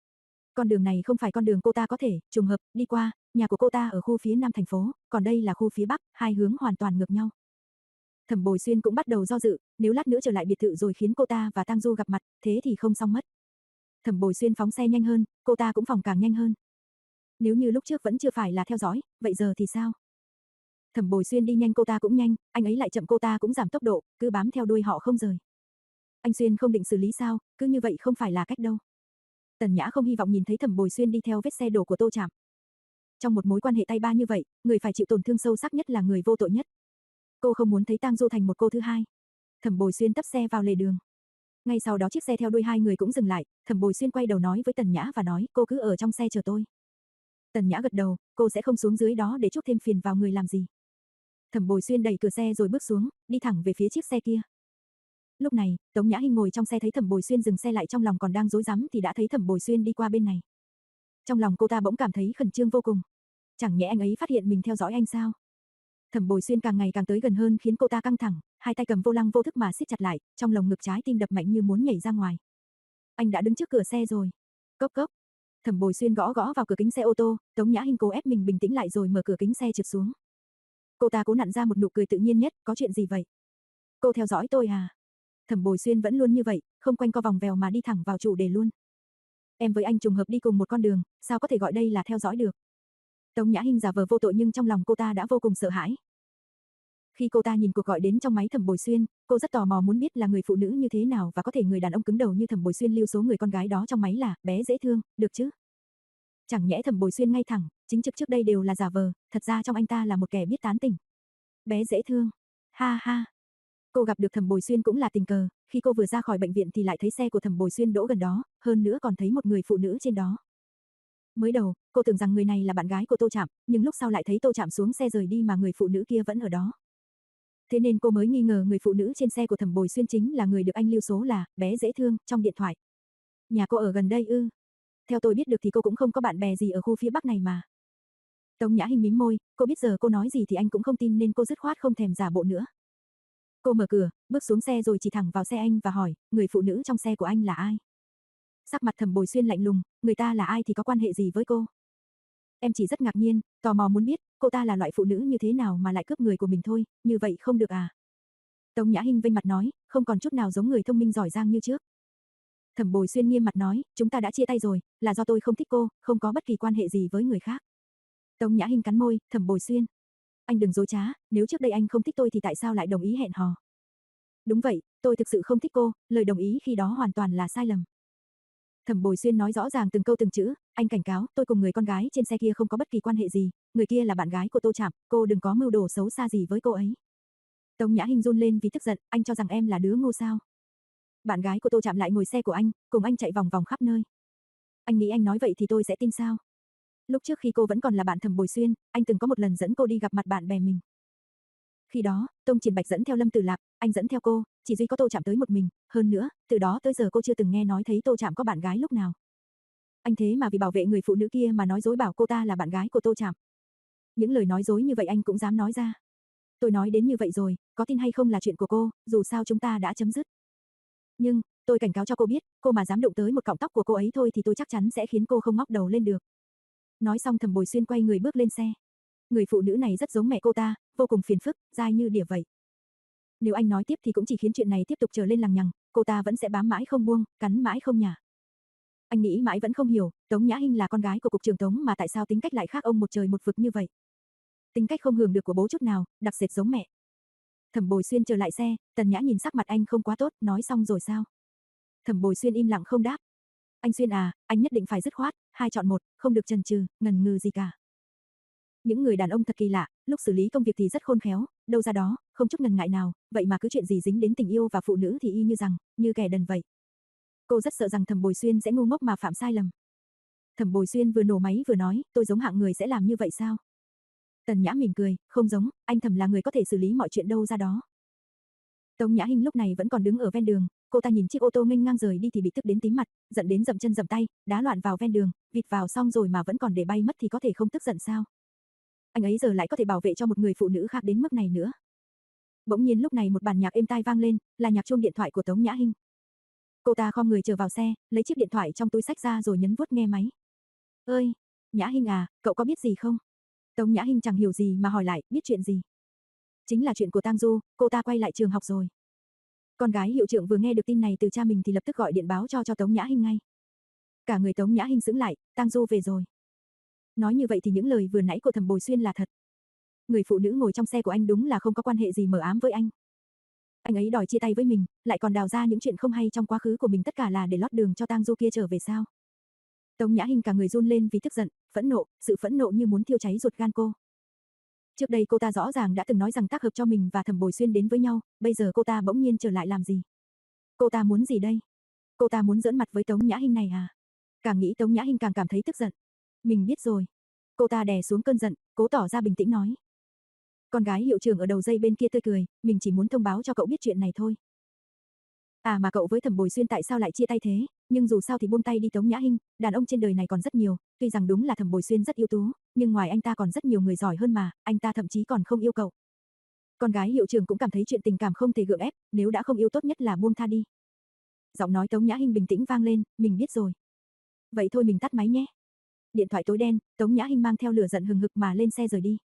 Con đường này không phải con đường cô ta có thể trùng hợp đi qua, nhà của cô ta ở khu phía nam thành phố, còn đây là khu phía bắc, hai hướng hoàn toàn ngược nhau. Thẩm Bồi Xuyên cũng bắt đầu do dự, nếu lát nữa trở lại biệt thự rồi khiến cô ta và Tang Du gặp mặt, thế thì không xong mất. Thẩm Bồi Xuyên phóng xe nhanh hơn, cô ta cũng phóng càng nhanh hơn. Nếu như lúc trước vẫn chưa phải là theo dõi, vậy giờ thì sao? Thẩm Bồi Xuyên đi nhanh cô ta cũng nhanh, anh ấy lại chậm cô ta cũng giảm tốc độ, cứ bám theo đuôi họ không rời. Anh Xuyên không định xử lý sao, cứ như vậy không phải là cách đâu. Tần Nhã không hy vọng nhìn thấy Thẩm Bồi Xuyên đi theo vết xe đổ của Tô Trạm. Trong một mối quan hệ tay ba như vậy, người phải chịu tổn thương sâu sắc nhất là người vô tội nhất. Cô không muốn thấy Tang Du thành một cô thứ hai. Thẩm Bồi Xuyên tấp xe vào lề đường. Ngay sau đó chiếc xe theo đuôi hai người cũng dừng lại, Thẩm Bồi Xuyên quay đầu nói với Tần Nhã và nói, cô cứ ở trong xe chờ tôi. Tần Nhã gật đầu, cô sẽ không xuống dưới đó để chuốc thêm phiền vào người làm gì. Thẩm Bồi Xuyên đẩy cửa xe rồi bước xuống, đi thẳng về phía chiếc xe kia. Lúc này, Tống Nhã Hinh ngồi trong xe thấy Thẩm Bồi Xuyên dừng xe lại, trong lòng còn đang rối rắm thì đã thấy Thẩm Bồi Xuyên đi qua bên này. Trong lòng cô ta bỗng cảm thấy khẩn trương vô cùng. Chẳng nhẽ anh ấy phát hiện mình theo dõi anh sao? Thẩm Bồi Xuyên càng ngày càng tới gần hơn khiến cô ta căng thẳng, hai tay cầm vô lăng vô thức mà siết chặt lại, trong lồng ngực trái tim đập mạnh như muốn nhảy ra ngoài. Anh đã đứng trước cửa xe rồi. Cốc cốc. Thẩm Bồi Xuyên gõ gõ vào cửa kính xe ô tô, Tống Nhã Hinh cố ép mình bình tĩnh lại rồi mở cửa kính xe trượt xuống. Cô ta cố nặn ra một nụ cười tự nhiên nhất, có chuyện gì vậy? Cô theo dõi tôi à? Thẩm Bồi Xuyên vẫn luôn như vậy, không quanh co vòng vèo mà đi thẳng vào chủ đề luôn. Em với anh trùng hợp đi cùng một con đường, sao có thể gọi đây là theo dõi được? Tống Nhã Hinh giả vờ vô tội nhưng trong lòng cô ta đã vô cùng sợ hãi. Khi cô ta nhìn cuộc gọi đến trong máy Thẩm Bồi Xuyên, cô rất tò mò muốn biết là người phụ nữ như thế nào và có thể người đàn ông cứng đầu như Thẩm Bồi Xuyên lưu số người con gái đó trong máy là bé dễ thương, được chứ? Chẳng nhẽ Thẩm Bồi Xuyên ngay thẳng, chính trực trước đây đều là giả vờ, thật ra trong anh ta là một kẻ biết tán tỉnh. Bé dễ thương. Ha ha. Cô gặp được Thẩm Bồi Xuyên cũng là tình cờ, khi cô vừa ra khỏi bệnh viện thì lại thấy xe của Thẩm Bồi Xuyên đỗ gần đó, hơn nữa còn thấy một người phụ nữ trên đó. Mới đầu, cô tưởng rằng người này là bạn gái của Tô Trạm, nhưng lúc sau lại thấy Tô Trạm xuống xe rời đi mà người phụ nữ kia vẫn ở đó. Thế nên cô mới nghi ngờ người phụ nữ trên xe của Thẩm Bồi Xuyên chính là người được anh lưu số là bé dễ thương trong điện thoại. Nhà cô ở gần đây ư? Theo tôi biết được thì cô cũng không có bạn bè gì ở khu phía Bắc này mà. Tống Nhã Hinh mím môi, cô biết giờ cô nói gì thì anh cũng không tin nên cô dứt khoát không thèm giả bộ nữa. Cô mở cửa, bước xuống xe rồi chỉ thẳng vào xe anh và hỏi, người phụ nữ trong xe của anh là ai? Sắc mặt Thẩm Bồi Xuyên lạnh lùng, người ta là ai thì có quan hệ gì với cô? Em chỉ rất ngạc nhiên, tò mò muốn biết, cô ta là loại phụ nữ như thế nào mà lại cướp người của mình thôi, như vậy không được à? Tống Nhã Hinh vênh mặt nói, không còn chút nào giống người thông minh giỏi giang như trước. Thẩm Bồi Xuyên nghiêm mặt nói, chúng ta đã chia tay rồi, là do tôi không thích cô, không có bất kỳ quan hệ gì với người khác. Tống Nhã Hinh cắn môi, Thẩm Bồi Xuyên. Anh đừng dối trá, nếu trước đây anh không thích tôi thì tại sao lại đồng ý hẹn hò? Đúng vậy, tôi thực sự không thích cô, lời đồng ý khi đó hoàn toàn là sai lầm. Thẩm Bồi Xuyên nói rõ ràng từng câu từng chữ, anh cảnh cáo, tôi cùng người con gái trên xe kia không có bất kỳ quan hệ gì, người kia là bạn gái của Tô Trạm, cô đừng có mưu đồ xấu xa gì với cô ấy. Tống Nhã Hinh run lên vì tức giận, anh cho rằng em là đứa ngu sao? Bạn gái của Tô Trạm lại ngồi xe của anh, cùng anh chạy vòng vòng khắp nơi. Anh nghĩ anh nói vậy thì tôi sẽ tin sao? Lúc trước khi cô vẫn còn là bạn Thẩm Bồi Xuyên, anh từng có một lần dẫn cô đi gặp mặt bạn bè mình. Khi đó, Tông Triển Bạch dẫn theo Lâm Tử Lạp, anh dẫn theo cô, chỉ duy có Tô Trạm tới một mình, hơn nữa, từ đó tới giờ cô chưa từng nghe nói thấy Tô Trạm có bạn gái lúc nào. Anh thế mà vì bảo vệ người phụ nữ kia mà nói dối bảo cô ta là bạn gái của Tô Trạm. Những lời nói dối như vậy anh cũng dám nói ra. Tôi nói đến như vậy rồi, có tin hay không là chuyện của cô, dù sao chúng ta đã chấm dứt. Nhưng, tôi cảnh cáo cho cô biết, cô mà dám đụng tới một cọng tóc của cô ấy thôi thì tôi chắc chắn sẽ khiến cô không ngóc đầu lên được. Nói xong Thẩm Bồi Xuyên quay người bước lên xe. Người phụ nữ này rất giống mẹ cô ta, vô cùng phiền phức, dai như đỉa vậy. Nếu anh nói tiếp thì cũng chỉ khiến chuyện này tiếp tục trở lên lằng nhằng, cô ta vẫn sẽ bám mãi không buông, cắn mãi không nhả. Anh nghĩ mãi vẫn không hiểu, Tống Nhã Hinh là con gái của cục trưởng Tống mà tại sao tính cách lại khác ông một trời một vực như vậy. Tính cách không hưởng được của bố chút nào, đặc sệt giống mẹ. Thẩm Bồi Xuyên trở lại xe, Tần Nhã nhìn sắc mặt anh không quá tốt, nói xong rồi sao? Thẩm Bồi Xuyên im lặng không đáp. Anh Xuyên à, anh nhất định phải dứt khoát, hai chọn một, không được chần chừ, ngần ngừ gì cả. Những người đàn ông thật kỳ lạ, lúc xử lý công việc thì rất khôn khéo, đâu ra đó, không chút ngần ngại nào, vậy mà cứ chuyện gì dính đến tình yêu và phụ nữ thì y như rằng, như kẻ đần vậy. Cô rất sợ rằng Thẩm Bồi Xuyên sẽ ngu ngốc mà phạm sai lầm. Thẩm Bồi Xuyên vừa nổ máy vừa nói, tôi giống hạng người sẽ làm như vậy sao? Tần Nhã mỉm cười, không giống, anh Thẩm là người có thể xử lý mọi chuyện đâu ra đó. Tống Nhã Hinh lúc này vẫn còn đứng ở ven đường, cô ta nhìn chiếc ô tô nghênh ngang rời đi thì bị tức đến tím mặt, giận đến dậm chân dậm tay, đá loạn vào ven đường, vịt vào xong rồi mà vẫn còn để bay mất thì có thể không tức giận sao? Anh ấy giờ lại có thể bảo vệ cho một người phụ nữ khác đến mức này nữa. Bỗng nhiên lúc này một bản nhạc êm tai vang lên, là nhạc chuông điện thoại của Tống Nhã Hinh. Cô ta khom người trở vào xe, lấy chiếc điện thoại trong túi xách ra rồi nhấn vuốt nghe máy. Ơi, Nhã Hinh à, cậu có biết gì không? Tống Nhã Hinh chẳng hiểu gì mà hỏi lại, biết chuyện gì? Chính là chuyện của Tang Du, cô ta quay lại trường học rồi. Con gái hiệu trưởng vừa nghe được tin này từ cha mình thì lập tức gọi điện báo cho cho Tống Nhã Hinh ngay. Cả người Tống Nhã Hinh sững lại, Tang Du về rồi. Nói như vậy thì những lời vừa nãy của Thẩm Bồi Xuyên là thật. Người phụ nữ ngồi trong xe của anh đúng là không có quan hệ gì mờ ám với anh. Anh ấy đòi chia tay với mình, lại còn đào ra những chuyện không hay trong quá khứ của mình, tất cả là để lót đường cho Tang Du kia trở về sao? Tống Nhã Hinh cả người run lên vì tức giận, phẫn nộ, sự phẫn nộ như muốn thiêu cháy ruột gan cô. Trước đây cô ta rõ ràng đã từng nói rằng tác hợp cho mình và Thẩm Bồi Xuyên đến với nhau, bây giờ cô ta bỗng nhiên trở lại làm gì? Cô ta muốn gì đây? Cô ta muốn giỡn mặt với Tống Nhã Hinh này à? Càng nghĩ Tống Nhã Hinh càng cảm thấy tức giận. Mình biết rồi. Cô ta đè xuống cơn giận, cố tỏ ra bình tĩnh nói. Con gái hiệu trưởng ở đầu dây bên kia tươi cười, mình chỉ muốn thông báo cho cậu biết chuyện này thôi. À mà cậu với Thẩm Bồi Xuyên tại sao lại chia tay thế, nhưng dù sao thì buông tay đi Tống Nhã Hinh, đàn ông trên đời này còn rất nhiều, tuy rằng đúng là Thẩm Bồi Xuyên rất ưu tú, nhưng ngoài anh ta còn rất nhiều người giỏi hơn mà, anh ta thậm chí còn không yêu cậu. Con gái hiệu trưởng cũng cảm thấy chuyện tình cảm không thể gượng ép, nếu đã không yêu tốt nhất là buông tha đi. Giọng nói Tống Nhã Hinh bình tĩnh vang lên, mình biết rồi. Vậy thôi mình tắt máy nhé. Điện thoại tối đen, Tống Nhã Hinh mang theo lửa giận hừng hực mà lên xe rời đi.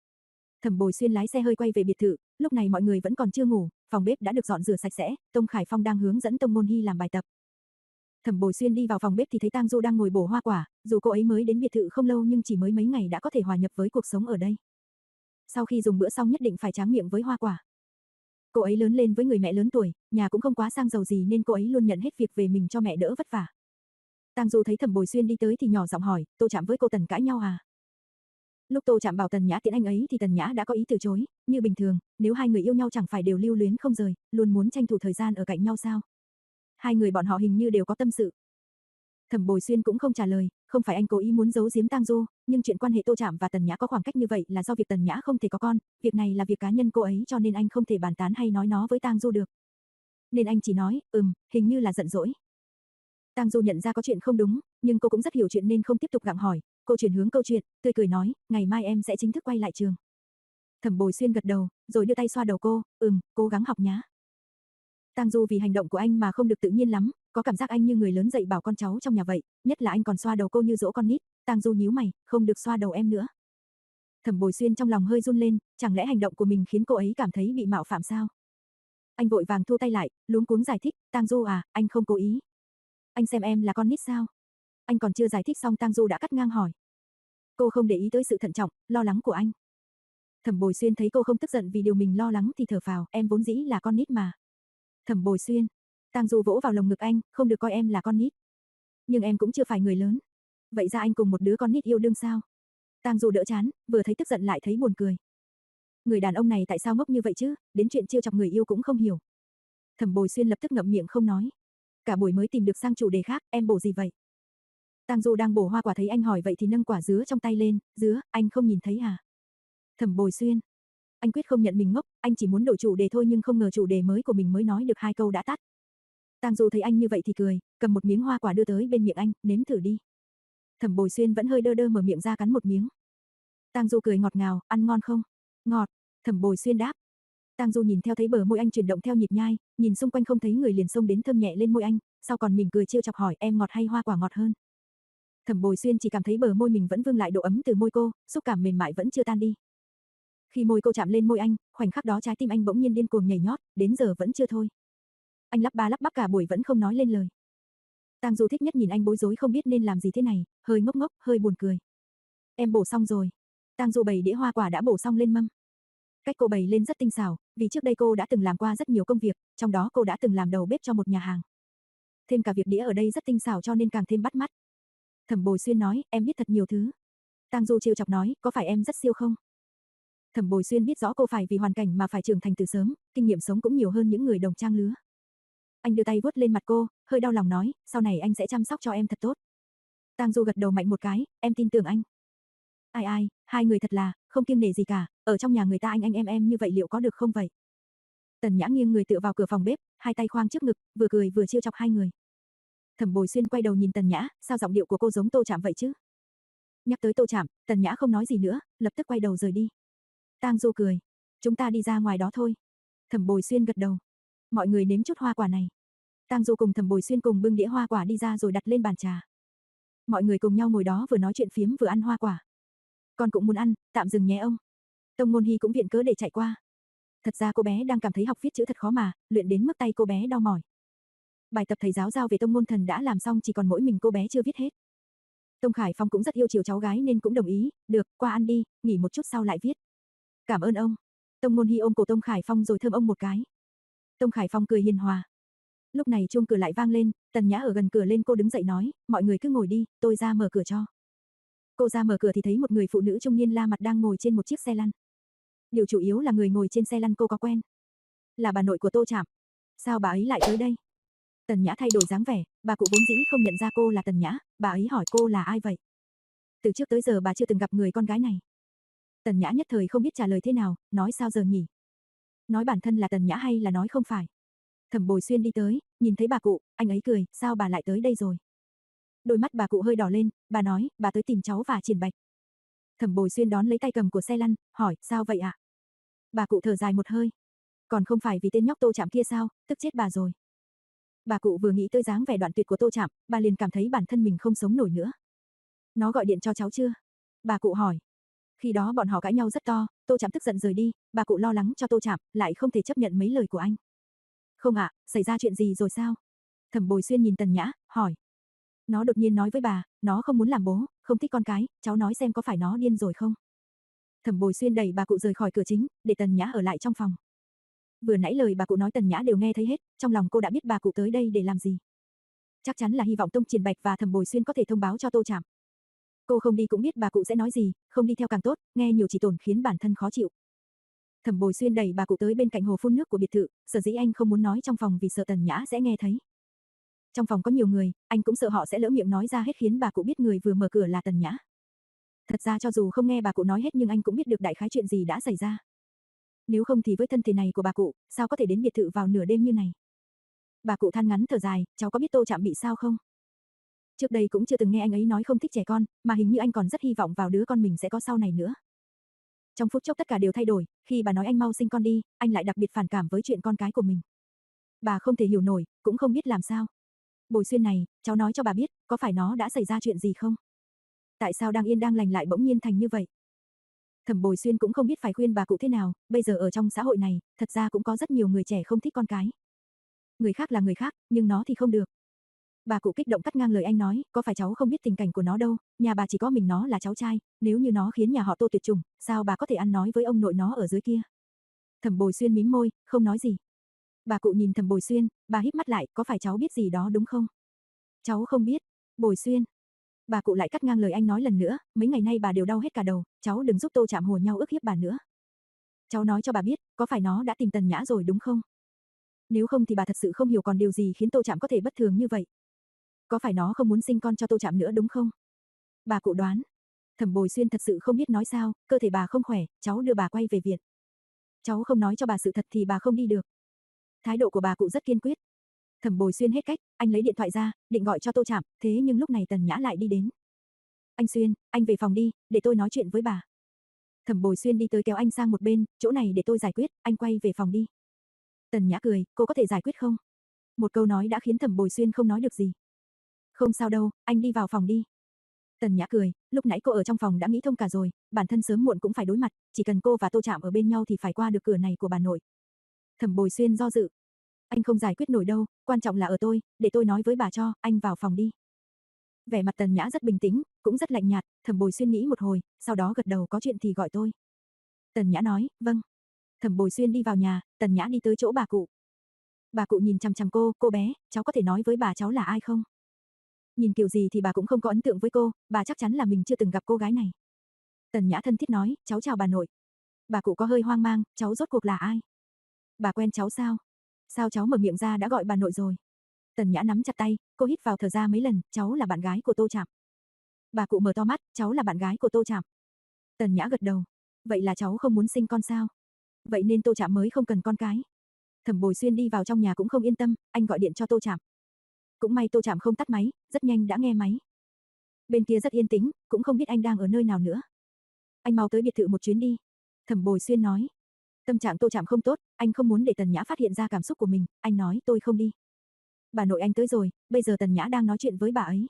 Thẩm Bồi Xuyên lái xe hơi quay về biệt thự, lúc này mọi người vẫn còn chưa ngủ, phòng bếp đã được dọn rửa sạch sẽ, Tông Khải Phong đang hướng dẫn Tông Ngôn Hy làm bài tập. Thẩm Bồi Xuyên đi vào phòng bếp thì thấy Tang Du đang ngồi bổ hoa quả, dù cô ấy mới đến biệt thự không lâu nhưng chỉ mới mấy ngày đã có thể hòa nhập với cuộc sống ở đây. Sau khi dùng bữa xong nhất định phải tráng miệng với hoa quả. Cô ấy lớn lên với người mẹ lớn tuổi, nhà cũng không quá sang giàu gì nên cô ấy luôn nhận hết việc về mình cho mẹ đỡ vất vả. Tang Du thấy Thẩm Bồi Xuyên đi tới thì nhỏ giọng hỏi, Tô Trạm với cô Tần cãi nhau à? Lúc Tô Trạm bảo Tần Nhã tiễn anh ấy thì Tần Nhã đã có ý từ chối, như bình thường, nếu hai người yêu nhau chẳng phải đều lưu luyến không rời, luôn muốn tranh thủ thời gian ở cạnh nhau sao? Hai người bọn họ hình như đều có tâm sự. Thẩm Bồi Xuyên cũng không trả lời, không phải anh cố ý muốn giấu giếm Tang Du, nhưng chuyện quan hệ Tô Trạm và Tần Nhã có khoảng cách như vậy là do việc Tần Nhã không thể có con, việc này là việc cá nhân cô ấy cho nên anh không thể bàn tán hay nói nó với Tang Du được. Nên anh chỉ nói, ừm, hình như là giận dỗi. Tang Du nhận ra có chuyện không đúng, nhưng cô cũng rất hiểu chuyện nên không tiếp tục gặng hỏi, cô chuyển hướng câu chuyện, tươi cười nói, ngày mai em sẽ chính thức quay lại trường. Thẩm Bồi Xuyên gật đầu, rồi đưa tay xoa đầu cô, ừm, cố gắng học nhá. Tang Du vì hành động của anh mà không được tự nhiên lắm, có cảm giác anh như người lớn dạy bảo con cháu trong nhà vậy, nhất là anh còn xoa đầu cô như dỗ con nít. Tang Du nhíu mày, không được xoa đầu em nữa. Thẩm Bồi Xuyên trong lòng hơi run lên, chẳng lẽ hành động của mình khiến cô ấy cảm thấy bị mạo phạm sao? Anh vội vàng thu tay lại, luống cuống giải thích, Tang Du à, anh không cố ý. Anh xem em là con nít sao? Anh còn chưa giải thích xong Tang Du đã cắt ngang hỏi. Cô không để ý tới sự thận trọng, lo lắng của anh. Thẩm Bồi Xuyên thấy cô không tức giận vì điều mình lo lắng thì thở phào, em vốn dĩ là con nít mà. Thẩm Bồi Xuyên, Tang Du vỗ vào lồng ngực anh, không được coi em là con nít. Nhưng em cũng chưa phải người lớn. Vậy ra anh cùng một đứa con nít yêu đương sao? Tang Du đỡ chán, vừa thấy tức giận lại thấy buồn cười. Người đàn ông này tại sao ngốc như vậy chứ, đến chuyện trêu chọc người yêu cũng không hiểu. Thẩm Bồi Xuyên lập tức ngậm miệng không nói. Cả buổi mới tìm được sang chủ đề khác, em bổ gì vậy? Tang Du đang bổ hoa quả thấy anh hỏi vậy thì nâng quả dứa trong tay lên, dứa, anh không nhìn thấy à? Thẩm Bồi Xuyên, anh quyết không nhận mình ngốc, anh chỉ muốn đổi chủ đề thôi nhưng không ngờ chủ đề mới của mình mới nói được hai câu đã tắt. Tang Du thấy anh như vậy thì cười, cầm một miếng hoa quả đưa tới bên miệng anh, nếm thử đi. Thẩm Bồi Xuyên vẫn hơi đơ đơ mở miệng ra cắn một miếng. Tang Du cười ngọt ngào, ăn ngon không? Ngọt, Thẩm Bồi Xuyên đáp. Tang Du nhìn theo thấy bờ môi anh chuyển động theo nhịp nhai, nhìn xung quanh không thấy người liền xông đến thơm nhẹ lên môi anh, sau còn mỉm cười trêu chọc hỏi em ngọt hay hoa quả ngọt hơn. Thẩm Bồi Xuyên chỉ cảm thấy bờ môi mình vẫn vương lại độ ấm từ môi cô, xúc cảm mềm mại vẫn chưa tan đi. Khi môi cô chạm lên môi anh, khoảnh khắc đó trái tim anh bỗng nhiên điên cuồng nhảy nhót, đến giờ vẫn chưa thôi. Anh lắp ba lắp bắp cả buổi vẫn không nói lên lời. Tang Du thích nhất nhìn anh bối rối không biết nên làm gì thế này, hơi ngốc ngốc, hơi buồn cười. Em bổ xong rồi. Tang Du bày đĩa hoa quả đã bổ xong lên mâm. Cách cô bày lên rất tinh xảo, vì trước đây cô đã từng làm qua rất nhiều công việc, trong đó cô đã từng làm đầu bếp cho một nhà hàng. Thêm cả việc đĩa ở đây rất tinh xảo cho nên càng thêm bắt mắt. Thẩm Bồi Xuyên nói, em biết thật nhiều thứ. Tang Du trêu chọc nói, có phải em rất siêu không? Thẩm Bồi Xuyên biết rõ cô phải vì hoàn cảnh mà phải trưởng thành từ sớm, kinh nghiệm sống cũng nhiều hơn những người đồng trang lứa. Anh đưa tay vuốt lên mặt cô, hơi đau lòng nói, sau này anh sẽ chăm sóc cho em thật tốt. Tang Du gật đầu mạnh một cái, em tin tưởng anh. Ai ai, hai người thật là, không kiêng nể gì cả, ở trong nhà người ta anh anh em em như vậy liệu có được không vậy? Tần Nhã nghiêng người tựa vào cửa phòng bếp, hai tay khoang trước ngực, vừa cười vừa trêu chọc hai người. Thẩm Bồi Xuyên quay đầu nhìn Tần Nhã, sao giọng điệu của cô giống Tô Trạm vậy chứ? Nhắc tới Tô Trạm, Tần Nhã không nói gì nữa, lập tức quay đầu rời đi. Tang Du cười, chúng ta đi ra ngoài đó thôi. Thẩm Bồi Xuyên gật đầu. Mọi người nếm chút hoa quả này. Tang Du cùng Thẩm Bồi Xuyên cùng bưng đĩa hoa quả đi ra rồi đặt lên bàn trà. Mọi người cùng nhau ngồi đó vừa nói chuyện phiếm vừa ăn hoa quả. Con cũng muốn ăn, tạm dừng nhé ông. Tông Ngôn Hy cũng viện cớ để chạy qua. Thật ra cô bé đang cảm thấy học viết chữ thật khó mà, luyện đến mức tay cô bé đau mỏi. Bài tập thầy giáo giao về Tông Ngôn Thần đã làm xong chỉ còn mỗi mình cô bé chưa viết hết. Tông Khải Phong cũng rất yêu chiều cháu gái nên cũng đồng ý, được, qua ăn đi, nghỉ một chút sau lại viết. Cảm ơn ông. Tông Ngôn Hy ôm cổ Tông Khải Phong rồi thơm ông một cái. Tông Khải Phong cười hiền hòa. Lúc này chuông cửa lại vang lên, Tần Nhã ở gần cửa lên, cô đứng dậy nói, mọi người cứ ngồi đi, tôi ra mở cửa cho. Cô ra mở cửa thì thấy một người phụ nữ trung niên la mặt đang ngồi trên một chiếc xe lăn. Điều chủ yếu là người ngồi trên xe lăn cô có quen. Là bà nội của Tô Trạm. Sao bà ấy lại tới đây? Tần Nhã thay đổi dáng vẻ, bà cụ vốn dĩ không nhận ra cô là Tần Nhã, bà ấy hỏi cô là ai vậy? Từ trước tới giờ bà chưa từng gặp người con gái này. Tần Nhã nhất thời không biết trả lời thế nào, nói sao giờ nhỉ? Nói bản thân là Tần Nhã hay là nói không phải? Thẩm Bồi Xuyên đi tới, nhìn thấy bà cụ, anh ấy cười, sao bà lại tới đây rồi? Đôi mắt bà cụ hơi đỏ lên, bà nói, bà tới tìm cháu và Triển Bạch. Thẩm Bồi Xuyên đón lấy tay cầm của xe lăn, hỏi, sao vậy ạ? Bà cụ thở dài một hơi. Còn không phải vì tên nhóc Tô Trạm kia sao, tức chết bà rồi. Bà cụ vừa nghĩ tới dáng vẻ đoạn tuyệt của Tô Trạm, bà liền cảm thấy bản thân mình không sống nổi nữa. Nó gọi điện cho cháu chưa? Bà cụ hỏi. Khi đó bọn họ cãi nhau rất to, Tô Trạm tức giận rời đi, bà cụ lo lắng cho Tô Trạm, lại không thể chấp nhận mấy lời của anh. Không ạ, xảy ra chuyện gì rồi sao? Thẩm Bồi Xuyên nhìn Tần Nhã, hỏi. Nó đột nhiên nói với bà, nó không muốn làm bố, không thích con cái, cháu nói xem có phải nó điên rồi không? Thẩm Bồi Xuyên đẩy bà cụ rời khỏi cửa chính, để Tần Nhã ở lại trong phòng. Vừa nãy lời bà cụ nói Tần Nhã đều nghe thấy hết, trong lòng cô đã biết bà cụ tới đây để làm gì. Chắc chắn là hy vọng Tông Triển Bạch và Thẩm Bồi Xuyên có thể thông báo cho Tô Trạm. Cô không đi cũng biết bà cụ sẽ nói gì, không đi theo càng tốt, nghe nhiều chỉ tổn khiến bản thân khó chịu. Thẩm Bồi Xuyên đẩy bà cụ tới bên cạnh hồ phun nước của biệt thự, sở dĩ anh không muốn nói trong phòng vì sợ Tần Nhã sẽ nghe thấy. Trong phòng có nhiều người, anh cũng sợ họ sẽ lỡ miệng nói ra hết khiến bà cụ biết người vừa mở cửa là Tần Nhã. Thật ra cho dù không nghe bà cụ nói hết nhưng anh cũng biết được đại khái chuyện gì đã xảy ra. Nếu không thì với thân thể này của bà cụ, sao có thể đến biệt thự vào nửa đêm như này? Bà cụ than ngắn thở dài, cháu có biết Tô Trạm bị sao không? Trước đây cũng chưa từng nghe anh ấy nói không thích trẻ con, mà hình như anh còn rất hy vọng vào đứa con mình sẽ có sau này nữa. Trong phút chốc tất cả đều thay đổi, khi bà nói anh mau sinh con đi, anh lại đặc biệt phản cảm với chuyện con cái của mình. Bà không thể hiểu nổi, cũng không biết làm sao. Bồi Xuyên này, cháu nói cho bà biết, có phải nó đã xảy ra chuyện gì không? Tại sao đang yên đang lành lại bỗng nhiên thành như vậy? Thẩm Bồi Xuyên cũng không biết phải khuyên bà cụ thế nào, bây giờ ở trong xã hội này, thật ra cũng có rất nhiều người trẻ không thích con cái. Người khác là người khác, nhưng nó thì không được. Bà cụ kích động cắt ngang lời anh nói, có phải cháu không biết tình cảnh của nó đâu, nhà bà chỉ có mình nó là cháu trai, nếu như nó khiến nhà họ Tô tuyệt chủng, sao bà có thể ăn nói với ông nội nó ở dưới kia? Thẩm Bồi Xuyên mím môi, không nói gì. Bà cụ nhìn Thẩm Bồi Xuyên, bà híp mắt lại, có phải cháu biết gì đó đúng không? Cháu không biết. Bồi Xuyên. Bà cụ lại cắt ngang lời anh nói lần nữa, mấy ngày nay bà đều đau hết cả đầu, cháu đừng giúp Tô Trạm hùa nhau ức hiếp bà nữa. Cháu nói cho bà biết, có phải nó đã tìm Tần Nhã rồi đúng không? Nếu không thì bà thật sự không hiểu còn điều gì khiến Tô Trạm có thể bất thường như vậy. Có phải nó không muốn sinh con cho Tô Trạm nữa đúng không? Bà cụ đoán. Thẩm Bồi Xuyên thật sự không biết nói sao, cơ thể bà không khỏe, cháu đưa bà quay về viện. Cháu không nói cho bà sự thật thì bà không đi được. Thái độ của bà cụ rất kiên quyết. Thẩm Bồi Xuyên hết cách, anh lấy điện thoại ra, định gọi cho Tô Trạm, thế nhưng lúc này Tần Nhã lại đi đến. Anh Xuyên, anh về phòng đi, để tôi nói chuyện với bà. Thẩm Bồi Xuyên đi tới kéo anh sang một bên, chỗ này để tôi giải quyết, anh quay về phòng đi. Tần Nhã cười, cô có thể giải quyết không? Một câu nói đã khiến Thẩm Bồi Xuyên không nói được gì. Không sao đâu, anh đi vào phòng đi. Tần Nhã cười, lúc nãy cô ở trong phòng đã nghĩ thông cả rồi, bản thân sớm muộn cũng phải đối mặt, chỉ cần cô và Tô Trạm ở bên nhau thì phải qua được cửa này của bà nội. Thẩm Bồi Xuyên do dự. Anh không giải quyết nổi đâu, quan trọng là ở tôi, để tôi nói với bà cho, anh vào phòng đi. Vẻ mặt Tần Nhã rất bình tĩnh, cũng rất lạnh nhạt, Thẩm Bồi Xuyên nghĩ một hồi, sau đó gật đầu, có chuyện thì gọi tôi. Tần Nhã nói, vâng. Thẩm Bồi Xuyên đi vào nhà, Tần Nhã đi tới chỗ bà cụ. Bà cụ nhìn chằm chằm cô, cô bé, cháu có thể nói với bà cháu là ai không? Nhìn kiểu gì thì bà cũng không có ấn tượng với cô, bà chắc chắn là mình chưa từng gặp cô gái này. Tần Nhã thân thiết nói, cháu chào bà nội. Bà cụ có hơi hoang mang, cháu rốt cuộc là ai? Bà quen cháu sao? Sao cháu mở miệng ra đã gọi bà nội rồi? Tần Nhã nắm chặt tay, cô hít vào thở ra mấy lần, cháu là bạn gái của Tô Trạm. Bà cụ mở to mắt, cháu là bạn gái của Tô Trạm. Tần Nhã gật đầu. Vậy là cháu không muốn sinh con sao? Vậy nên Tô Trạm mới không cần con cái. Thẩm Bồi Xuyên đi vào trong nhà cũng không yên tâm, anh gọi điện cho Tô Trạm. Cũng may Tô Trạm không tắt máy, rất nhanh đã nghe máy. Bên kia rất yên tĩnh, cũng không biết anh đang ở nơi nào nữa. Anh mau tới biệt thự một chuyến đi. Thẩm Bồi Xuyên nói. Tâm trạng Tô Trạm không tốt, anh không muốn để Tần Nhã phát hiện ra cảm xúc của mình, anh nói tôi không đi. Bà nội anh tới rồi, bây giờ Tần Nhã đang nói chuyện với bà ấy.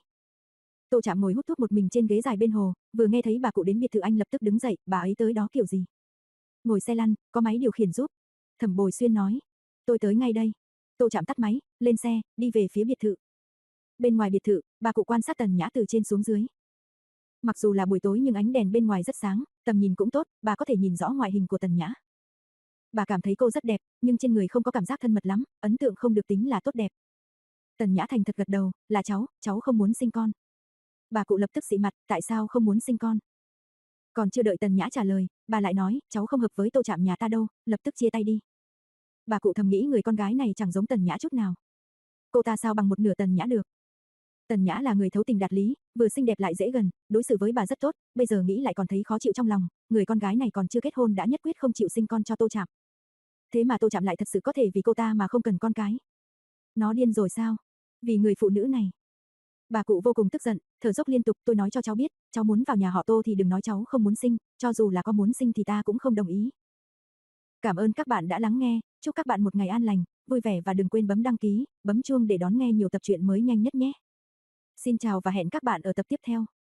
Tô Trạm ngồi hút thuốc một mình trên ghế dài bên hồ, vừa nghe thấy bà cụ đến biệt thự anh lập tức đứng dậy, bà ấy tới đó kiểu gì? Ngồi xe lăn, có máy điều khiển giúp. Thẩm Bồi Xuyên nói. Tôi tới ngay đây. Tô Trạm tắt máy, lên xe, đi về phía biệt thự. Bên ngoài biệt thự, bà cụ quan sát Tần Nhã từ trên xuống dưới. Mặc dù là buổi tối nhưng ánh đèn bên ngoài rất sáng, tầm nhìn cũng tốt, bà có thể nhìn rõ ngoại hình của Tần Nhã. Bà cảm thấy cô rất đẹp, nhưng trên người không có cảm giác thân mật lắm, ấn tượng không được tính là tốt đẹp. Tần Nhã thành thật gật đầu, là cháu, cháu không muốn sinh con. Bà cụ lập tức xị mặt, tại sao không muốn sinh con? Còn chưa đợi Tần Nhã trả lời, bà lại nói, cháu không hợp với Tô Trạm nhà ta đâu, lập tức chia tay đi. Bà cụ thầm nghĩ người con gái này chẳng giống Tần Nhã chút nào. Cô ta sao bằng một nửa Tần Nhã được? Tần Nhã là người thấu tình đạt lý, vừa xinh đẹp lại dễ gần, đối xử với bà rất tốt, bây giờ nghĩ lại còn thấy khó chịu trong lòng, người con gái này còn chưa kết hôn đã nhất quyết không chịu sinh con cho Tô Trạm. Thế mà Tô Trạm lại thật sự có thể vì cô ta mà không cần con cái. Nó điên rồi sao? Vì người phụ nữ này. Bà cụ vô cùng tức giận, thở dốc liên tục, tôi nói cho cháu biết, cháu muốn vào nhà họ Tô thì đừng nói cháu không muốn sinh, cho dù là có muốn sinh thì ta cũng không đồng ý. Cảm ơn các bạn đã lắng nghe, chúc các bạn một ngày an lành, vui vẻ và đừng quên bấm đăng ký, bấm chuông để đón nghe nhiều tập truyện mới nhanh nhất nhé. Xin chào và hẹn các bạn ở tập tiếp theo.